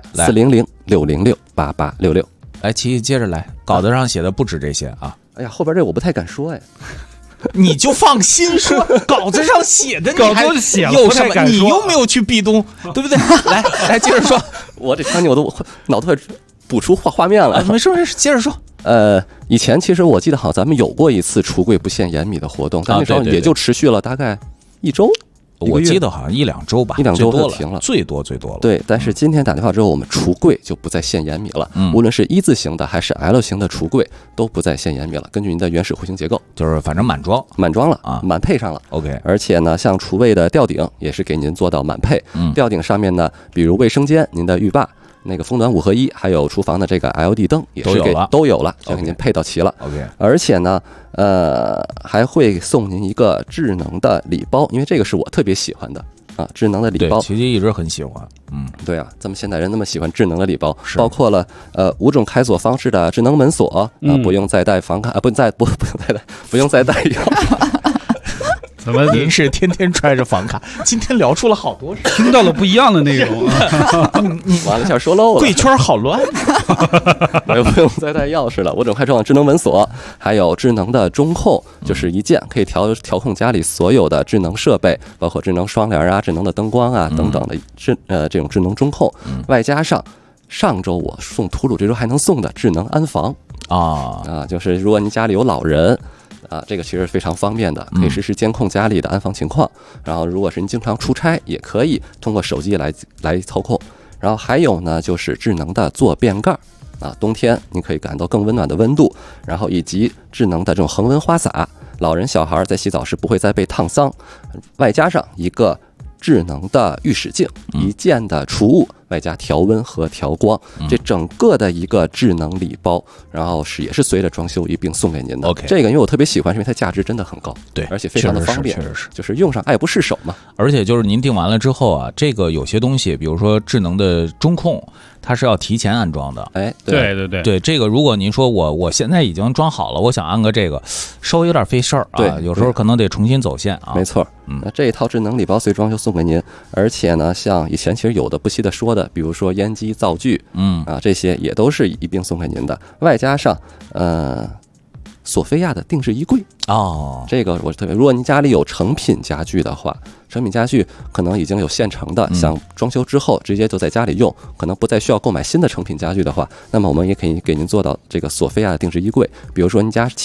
：400-606-8866。 来，琪接着来，稿子上写的不止这些啊。 哎呀，后边这我不太敢说哎。 你就放心说，稿子上写的， 稿子写了有什么？你又没有去壁咚，对不对？来接着说， 我这场景我都脑子快补出画面了。 没事，接着说。 以前其实我记得好像咱们有过一次橱柜不限盐米的活动，但那时候也就持续了大概1周。 我记得好像1-2周吧 ，1-2周就停了， 最多了。 对，但是今天打电话之后，我们橱柜就不再限盐米了。无论是1字形的还是 L 型的橱柜，都不再限盐米了。根据您的原始户型结构， 就是反正满装了啊，满配上了。 OK， 而且呢，像厨卫的吊顶也是给您做到满配。吊顶上面呢，比如卫生间、您的浴霸。那个风暖5合1，还有厨房的这个 LED 灯也是都有了，就给您配到齐了。 OK， 而且呢，还会送您一个智能的礼包，因为这个是我特别喜欢的啊，智能的礼包。 琪琪一直很喜欢， 对啊，咱们现代人那么喜欢智能的礼包，包括了5种开锁方式的智能门锁不用再带房卡不用再带钥。 怎么您是天天揣着房卡？今天聊出了好多事， 听到了不一样的内容。 你完了，一下说漏了。 贵圈好乱， 不用再带钥匙了。5种开窗智能门锁，还有智能的中控，就是一键可以调控家里所有的智能设备，包括智能窗帘啊、智能的灯光啊等等的这种智能中控。外加上周我送秃噜，这周还能送的智能安防就是如果您家里有老人。这个其实非常方便的，可以实时监控家里的安防情况。然后，如果是您经常出差，也可以通过手机来操控。然后还有呢，就是智能的坐便盖冬天您可以感到更温暖的温度。然后以及智能的这种恒温花洒，老人小孩在洗澡时不会再被烫伤。外加上一个智能的浴室镜，一键的除雾，外加调温和调光，这整个的一个智能礼包，然后也是随着装修一并送给您的。这个因为我特别喜欢，是因为它价值真的很高， 对， 而且非常的方便， 确实是， 就是用上爱不释手嘛。 而且就是您订完了之后啊，这个有些东西，比如说智能的中控，它是要提前安装的。 哎， 对，这个如果您说我现在已经装好了，我想安个这个，稍微有点费事儿啊，有时候可能得重新走线啊。 没错，那这一套智能礼包随装修送给您，而且呢，像以前其实有的不惜的说的，比如说烟机、灶具，这些也都是一并送给您的，外加上索菲亚的定制衣柜这个我特别，如果您家里有成品家具的话，成品家具可能已经有现成的，想装修之后直接就在家里用，可能不再需要购买新的成品家具的话，那么我们也可以给您做到这个索菲亚的定制衣柜。比如说您家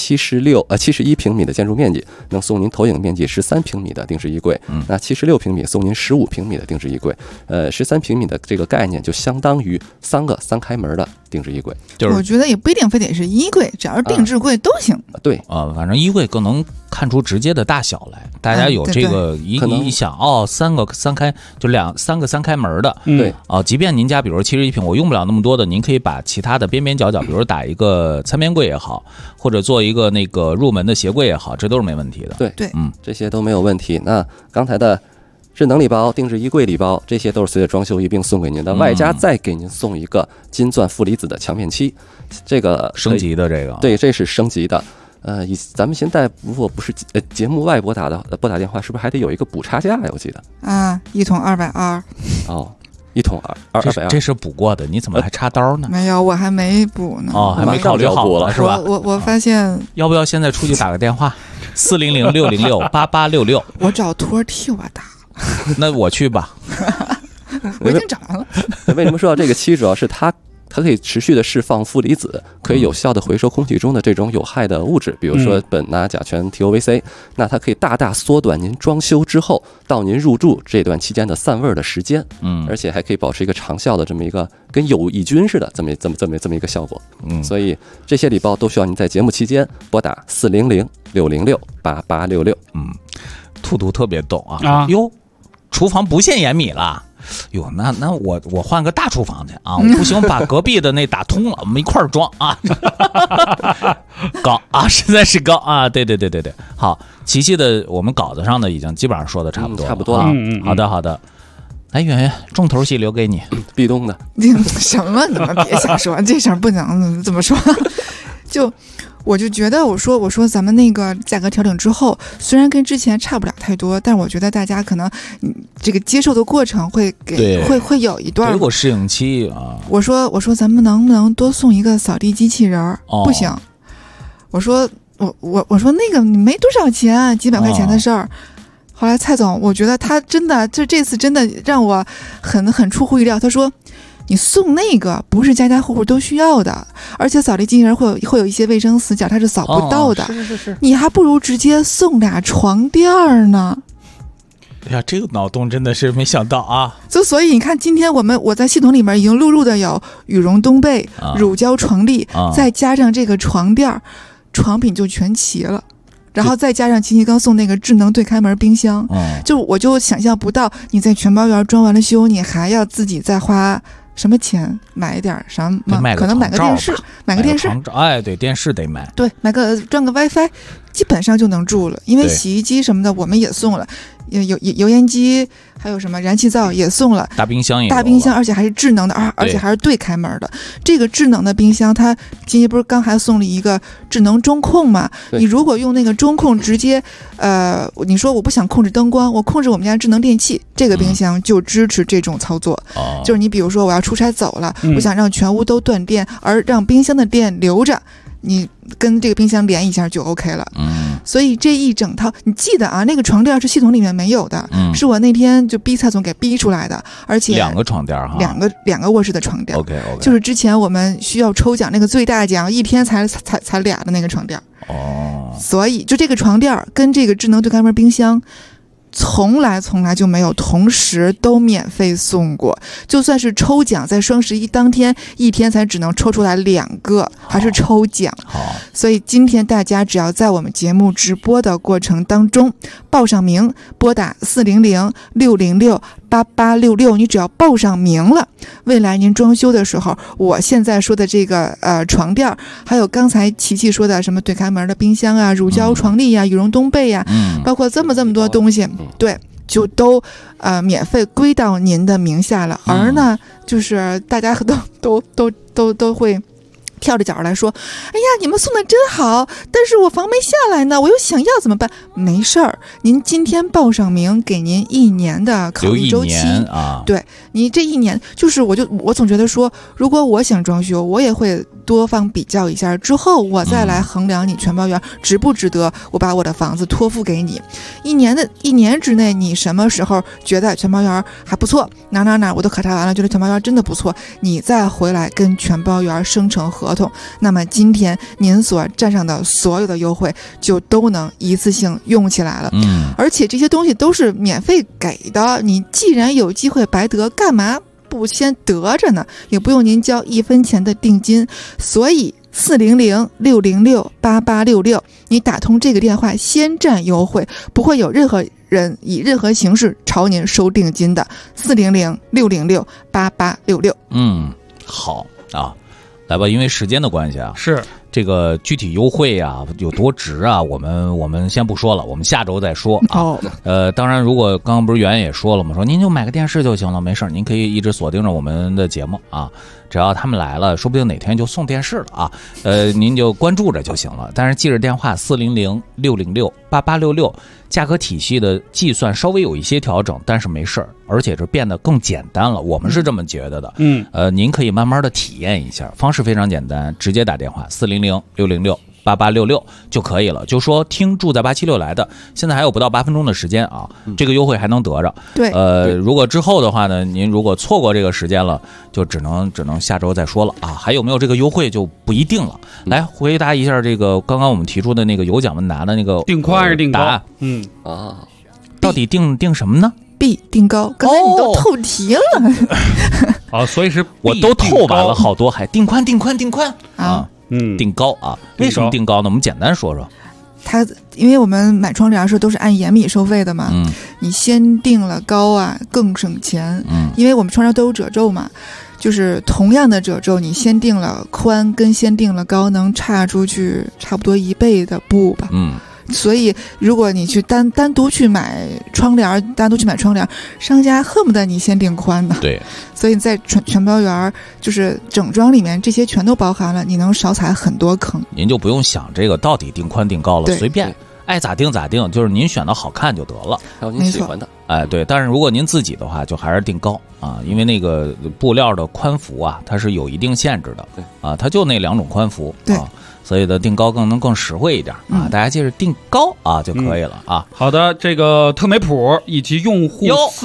71平米的建筑面积，能送您投影面积13平米的定制衣柜，那76平米送您15平米的定制衣柜，13平米的这个概念就相当于3个3开门的定制衣柜。 就是我觉得也不一定非得是衣柜，只要是定制柜都行。 对反正衣柜更能看出直接的大小来，大家有这个一想3个3开就3个3开门的， 对即便您家比如说71平，我用不了那么多的，您可以把其他的边边角角，比如打一个餐边柜也好，或者做一个那个入门的鞋柜也好，这都是没问题的。 对，这些都没有问题。那刚才的智能礼包、定制衣柜礼包，这些都是随着装修一并送给您的，外加再给您送一个金钻负离子的强面漆，这个升级的这个， 对，这是升级的。咱们现在如果不是节目外拨打电话，是不是还得有一个补差价呀？我记得 1桶220。 哦，1桶220， 这是补过的，你怎么还插刀呢？ 没有，我还没补呢。 还没考虑好了是吧？ 我发现， 要不要现在出去打个电话？400-606-8866。 我找托替我打。 那我去吧。 我已经找完了。 为什么说到这个漆，主要是它它可以持续的释放负离子，可以有效的回收空气中的这种有害的物质，比如说苯啊、甲醛、TOVC。那它可以大大缩短您装修之后到您入住这段期间的散味的时间，而且还可以保持一个长效的这么一个跟有益菌似的这么一个效果。所以这些礼包都需要您在节目期间拨打400-606-8866。 兔兔特别懂啊！哟，厨房不限盐米了。哟，那我换个大厨房去啊！不行，把隔壁的那打通了，我们一块儿装啊！高啊，实在是高啊！对。好，琪琪的我们稿子上的已经基本上说的差不多了。好的。来，圆圆，重头戏留给你， 壁咚的。 什么？你们别瞎说，这事儿不能这么说。我就觉得，我说咱们那个价格调整之后，虽然跟之前差不了太多，但我觉得大家可能这个接受的过程会有一段有适应期啊。 我说咱们能不能多送一个扫地机器人？不行。我说那个你没多少钱，几百块钱的事儿。后来蔡总，我觉得他真的这次真的让我很出乎意料。他说，你送那个不是家家户户都需要的，而且扫地机器人会有一些卫生死角，它是扫不到的。 是， 你还不如直接送俩床垫呢。 哎呀，这个脑洞真的是没想到啊！ 所以你看，今天我在系统里面已经录入的有羽绒冬被、乳胶床笠，再加上这个床垫，床品就全齐了。然后再加上琪琪刚送那个智能对开门冰箱，我就想象不到你在全包园装完了修，你还要自己再花什么钱买点什么？可能买个电视， 哎，对，电视得买， 对，装个 WiFi， 基本上就能住了。因为洗衣机什么的我们也送了，油烟机还有什么燃气灶也送了， 大冰箱， 而且还是智能的，而且还是对开门的。这个智能的冰箱，它今天不是刚还送了一个智能中控嘛？你如果用那个中控直接，你说我不想控制灯光，我控制我们家智能电器，这个冰箱就支持这种操作。就是你比如说我要出差走了，我想让全屋都断电，而让冰箱的电留着，你跟这个冰箱连一下就 OK 了。所以这一整套，你记得啊，那个床垫是系统里面没有的，是我那天就逼蔡总给逼出来的，而且 2个床垫哈， 两个卧室的床垫。 OK， 就是之前我们需要抽奖那个最大奖，一天才俩的那个床垫。所以就这个床垫跟这个智能对开门冰箱，从来就没有同时都免费送过。就算是抽奖，在双11当天一天才只能抽出来2个，还是抽奖。所以今天大家只要在我们节目直播的过程当中报上名，拨打400-606-8866，你只要报上名了，未来您装修的时候，我现在说的这个床垫，还有刚才琪琪说的什么对开门的冰箱啊、乳胶床笠啊、羽绒冬被啊，包括这么多东西，对，就都免费归到您的名下了。而呢，就是大家都会跳着脚来说，哎呀，你们送的真好，但是我房没下来呢，我又想要怎么办？没事儿，您今天报上名，给您1年的考虑周期啊。 对，你这1年，就是我总觉得说，如果我想装修，我也会多方比较一下，之后我再来衡量你全包园值不值得我把我的房子托付给你。1年之内，你什么时候觉得全包园还不错，哪我都考察完了，觉得全包园真的不错，你再回来跟全包园生成合同，那么今天您所占上的所有的优惠就都能一次性用起来了。而且这些东西都是免费给的，你既然有机会白得，干嘛不先得着呢？也不用您交1分钱的定金。所以400-606-8866，你打通这个电话先占优惠，不会有任何人以任何形式朝您收定金的。400-606-8866。 好啊，来吧，因为时间的关系啊， 是这个具体优惠啊有多值啊，我们先不说了，我们下周再说啊。当然，如果刚刚不是圆圆也说了嘛，说您就买个电视就行了，没事，您可以一直锁定着我们的节目啊。只要他们来了，说不定哪天就送电视了啊。您就关注着就行了。但是记着电话400-606-8866，价格体系的计算稍微有一些调整，但是没事儿，而且是变得更简单了。我们是这么觉得的。您可以慢慢的体验一下，方式非常简单，直接打电话400-606-8866 8866就可以了。就说听住在876来的，现在还有不到8分钟的时间啊，这个优惠还能得着。 对， 如果之后的话呢，您如果错过这个时间了，就只能下周再说了啊。还有没有这个优惠就不一定了。来回答一下这个刚刚我们提出的那个有奖问答的那个定宽还是定高？ 到底定什么呢 ？B 定高，刚才你都透题了。 所以是我都透完了好多，还定宽啊，定高啊。为什么定高呢？我们简单说说。 因为我们买窗帘时都是按延米收费的嘛，你先定了高啊，更省钱。因为我们窗帘都有褶皱嘛，就是同样的褶皱，你先定了宽跟先定了高能差出去差不多1倍的布吧。所以如果你去单独去买窗帘，商家恨不得你先定宽的。 对， 所以在全包园就是整装里面这些全都包含了，你能少踩很多坑。 您就不用想这个到底定宽定高了，随便爱咋定咋定，就是您选的好看就得了， 还有您喜欢的。 对，但是如果您自己的话，就还是定高啊，因为那个布料的宽幅啊，它是有一定限制的啊，它就那2种宽幅啊。所以的定高更实惠一点啊，大家记着定高啊就可以了啊。 好的，这个特美普以及用户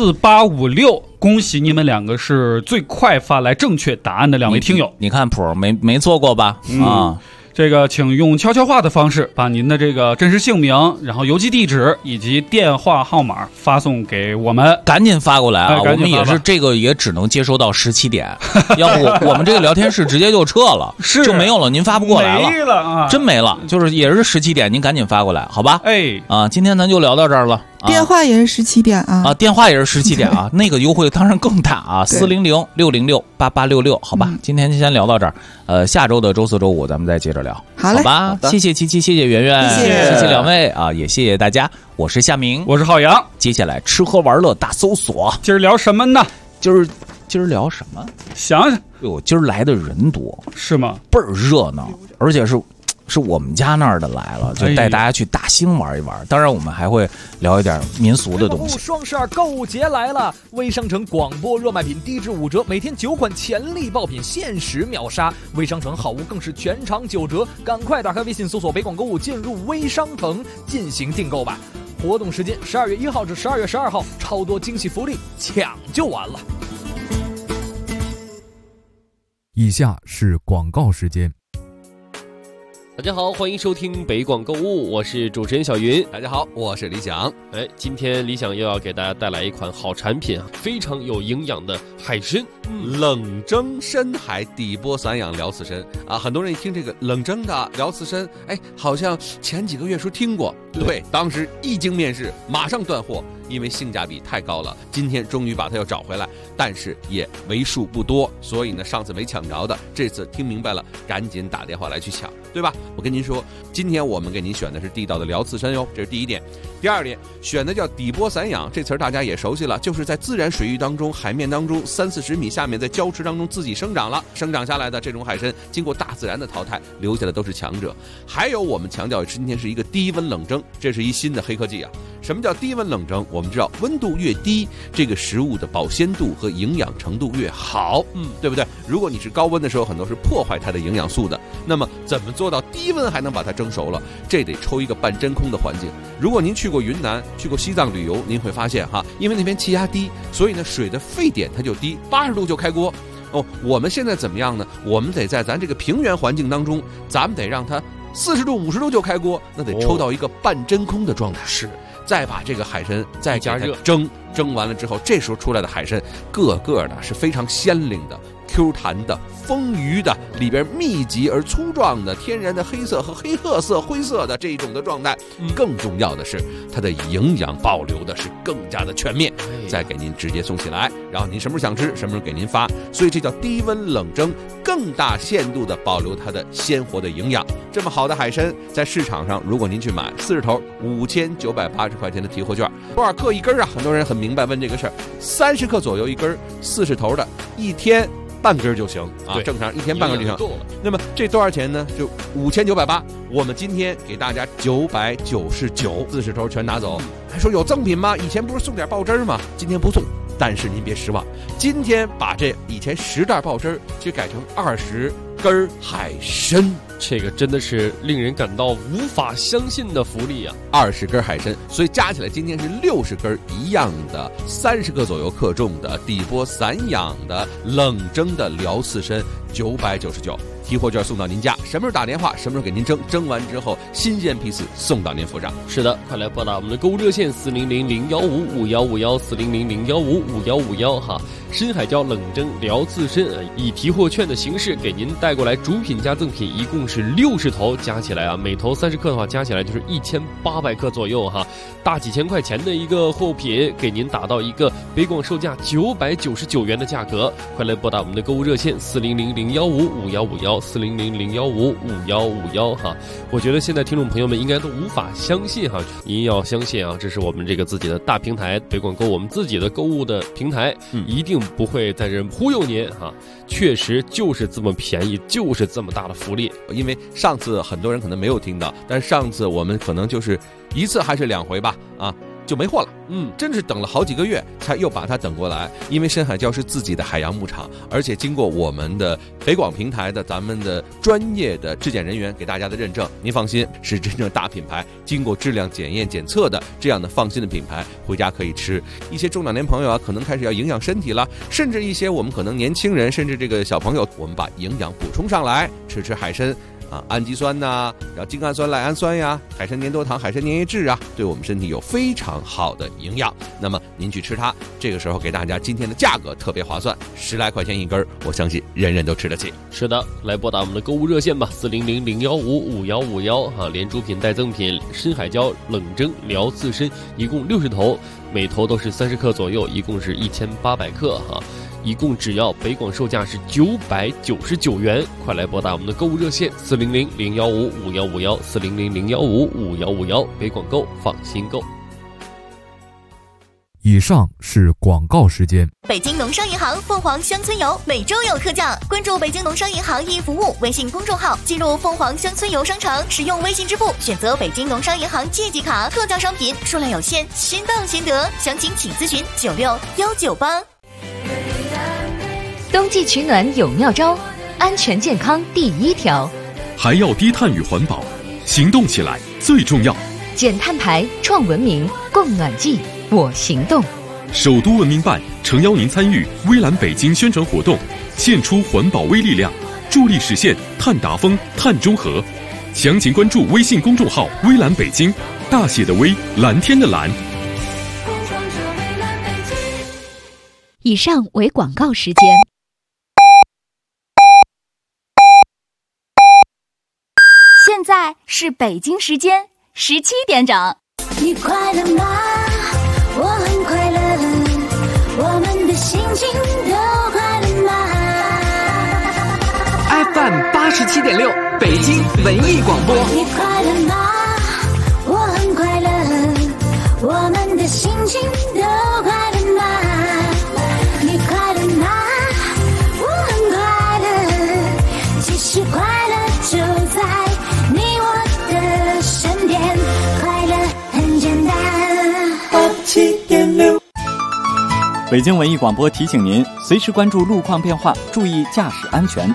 4856，恭喜你们2个是最快发来正确答案的2位听友。 你看普没错过吧？啊。 这个请用悄悄话的方式把您的这个真实姓名，然后邮寄地址以及电话号码发送给我们， 赶紧发过来啊！我们也是这个也只能接收到17点，要不我们这个聊天室直接就撤了，就没有了，您发不过来了， 没了啊， 真没了，就是也是17点，您赶紧发过来，好吧？今天咱就聊到这儿了。 电话也是17点啊！ 电话也是17点啊！那个优惠当然更大啊！400-606-8866，好吧？今天就先聊到这儿，下周的周4、周5咱们再接着聊， 好吧？谢谢77，谢谢圆圆，谢谢2位啊，也谢谢大家。我是夏明， 我是浩洋。 接下来吃喝玩乐大搜索， 今儿聊什么呢？ 今儿聊什么？ 想想， 今儿来的人多， 是吗？ 倍儿热闹，而且是我们家那儿的来了，就带大家去大兴玩一玩。当然，我们还会聊一点民俗的东西。 双12购物节来了，微商城广播热卖品低至5折，每天9款潜力爆品限时秒杀。微商城好物更是全场9折，赶快打开微信搜索北广购物，进入微商城进行订购吧。活动时间12月1号至12月12号，超多惊喜福利，抢就完了。 以下是广告时间。 大家好，欢迎收听北广购物，我是主持人小云。 大家好，我是李想。 今天李想又要给大家带来一款好产品啊，非常有营养的海参， 冷蒸深海底波散养辽刺参啊。很多人一听这个冷蒸的辽刺参，好像前几个月时候听过，对，当时一经面世，马上断货。因为性价比太高了，今天终于把它又找回来，但是也为数不多，所以呢，上次没抢着的，这次听明白了，赶紧打电话来去抢，对吧？我跟您说，今天我们给您选的是地道的辽刺参哟，这是第一点。第二点，选的叫底波散养，这词儿大家也熟悉了，就是在自然水域当中、海面当中30-40米下面，在礁池当中自己生长下来的这种海参，经过大自然的淘汰，留下的都是强者。还有我们强调今天是一个低温冷蒸，这是一新的黑科技啊。什么叫低温冷蒸？我们知道温度越低，这个食物的保鲜度和营养程度越好，对不对？如果你是高温的时候，很多是破坏它的营养素的。那么怎么做到低温还能把它蒸熟了？这得抽一个半真空的环境。如果您去过云南、去过西藏旅游，您会发现因为那边气压低，所以呢水的沸点它就低，80度就开锅。我们现在怎么样呢？我们得在咱这个平原环境当中，咱们得让它40度、50度就开锅，那得抽到一个半真空的状态。 是。 再把这个海参再加热蒸完了之后，这时候出来的海参个个的是非常鲜灵的、Q 弹的、丰腴的，里边密集而粗壮的天然的黑色和黑褐色、灰色的这一种的状态。更重要的是，它的营养保留的是更加的全面，再给您直接送起来，然后您什么时候想吃，什么时候给您发。所以这叫低温冷蒸，更大限度的保留它的鲜活的营养。这么好的海参，在市场上，如果您去买40头5980块钱的提货券，多少克一根啊？很多人很明白问这个事儿，30克左右一根，40头的，一天半根就行啊，正常一天半根就行。那么这多少钱呢？就5980，我们今天给大家999，40头全拿走。还说有赠品吗？以前不是送点爆汁吗？今天不送，但是您别失望，今天把这以前10袋爆汁去改成20 根海参。 这个真的是令人感到无法相信的福利啊 ！20根海参，所以加起来今天是60根一样的，30克左右克重的底波散养的冷蒸的辽刺参，999。提货券送到您家，什么时候打电话，什么时候给您蒸，蒸完之后新鲜批次送到您府上。 是的，快来拨打我们的购物热线400-015-5151，400-015-5151哈。深海椒冷蒸辽刺参以提货券的形式给您带过来，主品加赠品一共是60头，加起来啊，每头30克的话，加起来就是1800克左右哈，大几千块钱的一个货品，给您打到一个北广售价999元的价格。快来拨打我们的购物热线400-015-5151，400-015-5151哈。我觉得现在听众朋友们应该都无法相信哈，您要相信啊，这是我们这个自己的大平台北广购，我们自己的购物的平台，一定不会在这忽悠您哈，确实就是这么便宜，就是这么大的福利。 因为上次很多人可能没有听到，但是上次我们可能就是1次还是2回吧啊，就没货了。真是等了好几个月才又把它等过来。因为深海礁是自己的海洋牧场，而且经过我们的北广平台的咱们的专业的质检人员给大家的认证，您放心，是真正大品牌，经过质量检验检测的这样的放心的品牌，回家可以吃。一些中老年朋友啊，可能开始要营养身体了，甚至一些我们可能年轻人，甚至这个小朋友，我们把营养补充上来，吃海参氨基酸呐，然后精氨酸、赖氨酸呀，海参粘多糖、海参粘液质啊，对我们身体有非常好的营养。那么您去吃它，这个时候给大家今天的价格特别划算，10来块钱一根，我相信人人都吃得起。 是的，来拨打我们的购物热线吧，400-015-5151哈，连主品带赠品，深海礁冷蒸辽刺参一共60头，每头都是30克左右，一共是1800克哈。一共只要北广售价是999元，快来拨打我们的购物热线400-015-5151，400-015-5151，北广购放心购。 以上是广告时间。 北京农商银行凤凰乡村游每周有特价，关注北京农商银行易服务微信公众号，进入凤凰乡村游商城，使用微信支付，选择北京农商银行借记卡，特价商品数量有限，先到先得，详情请咨询96198。冬季取暖有妙招，安全健康第一条， 还要低碳与环保，行动起来最重要。 减碳排，创文明，供暖季，我行动。 首都文明办诚邀您参与微蓝北京宣传活动，献出环保微力量，助力实现碳达峰、碳中和。详情关注微信公众号微蓝北京，大写的微，蓝天的蓝。 以上为广告时间。现在是北京时间17点整。 你快乐吗？我很快乐，我们的心情都快乐吗 ？FM 87.6，北京文艺广播。 你快乐吗？我很快乐，我们的心情都快乐吗？你快乐吗？我很快乐，其实快乐就在你我的身边，快乐很简单。87.6， 北京文艺广播提醒您，随时关注路况变化，注意驾驶安全。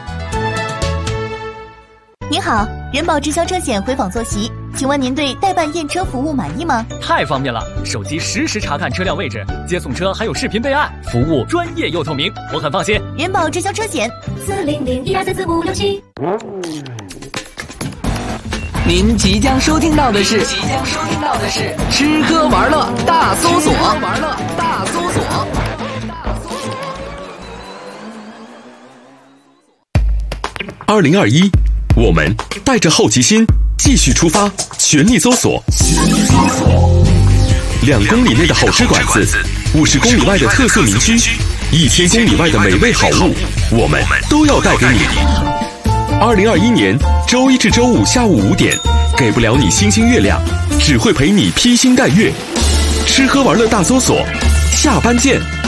您好，人保直销车险回访坐席，请问您对代办验车服务满意吗？ 太方便了，手机实时查看车辆位置，接送车还有视频备案，服务专业又透明，我很放心。 人保直销车险 40012344567。 您即将收听到的是吃喝玩乐大搜索。 2021，我们带着好奇心继续出发，全力搜索。2公里内的好吃馆子，50公里外的特色名区，1000公里外的美味好物，我们都要带给你。2021年周1至周5下午5点，给不了你星星月亮，只会陪你披星戴月。吃喝玩乐大搜索，下班见。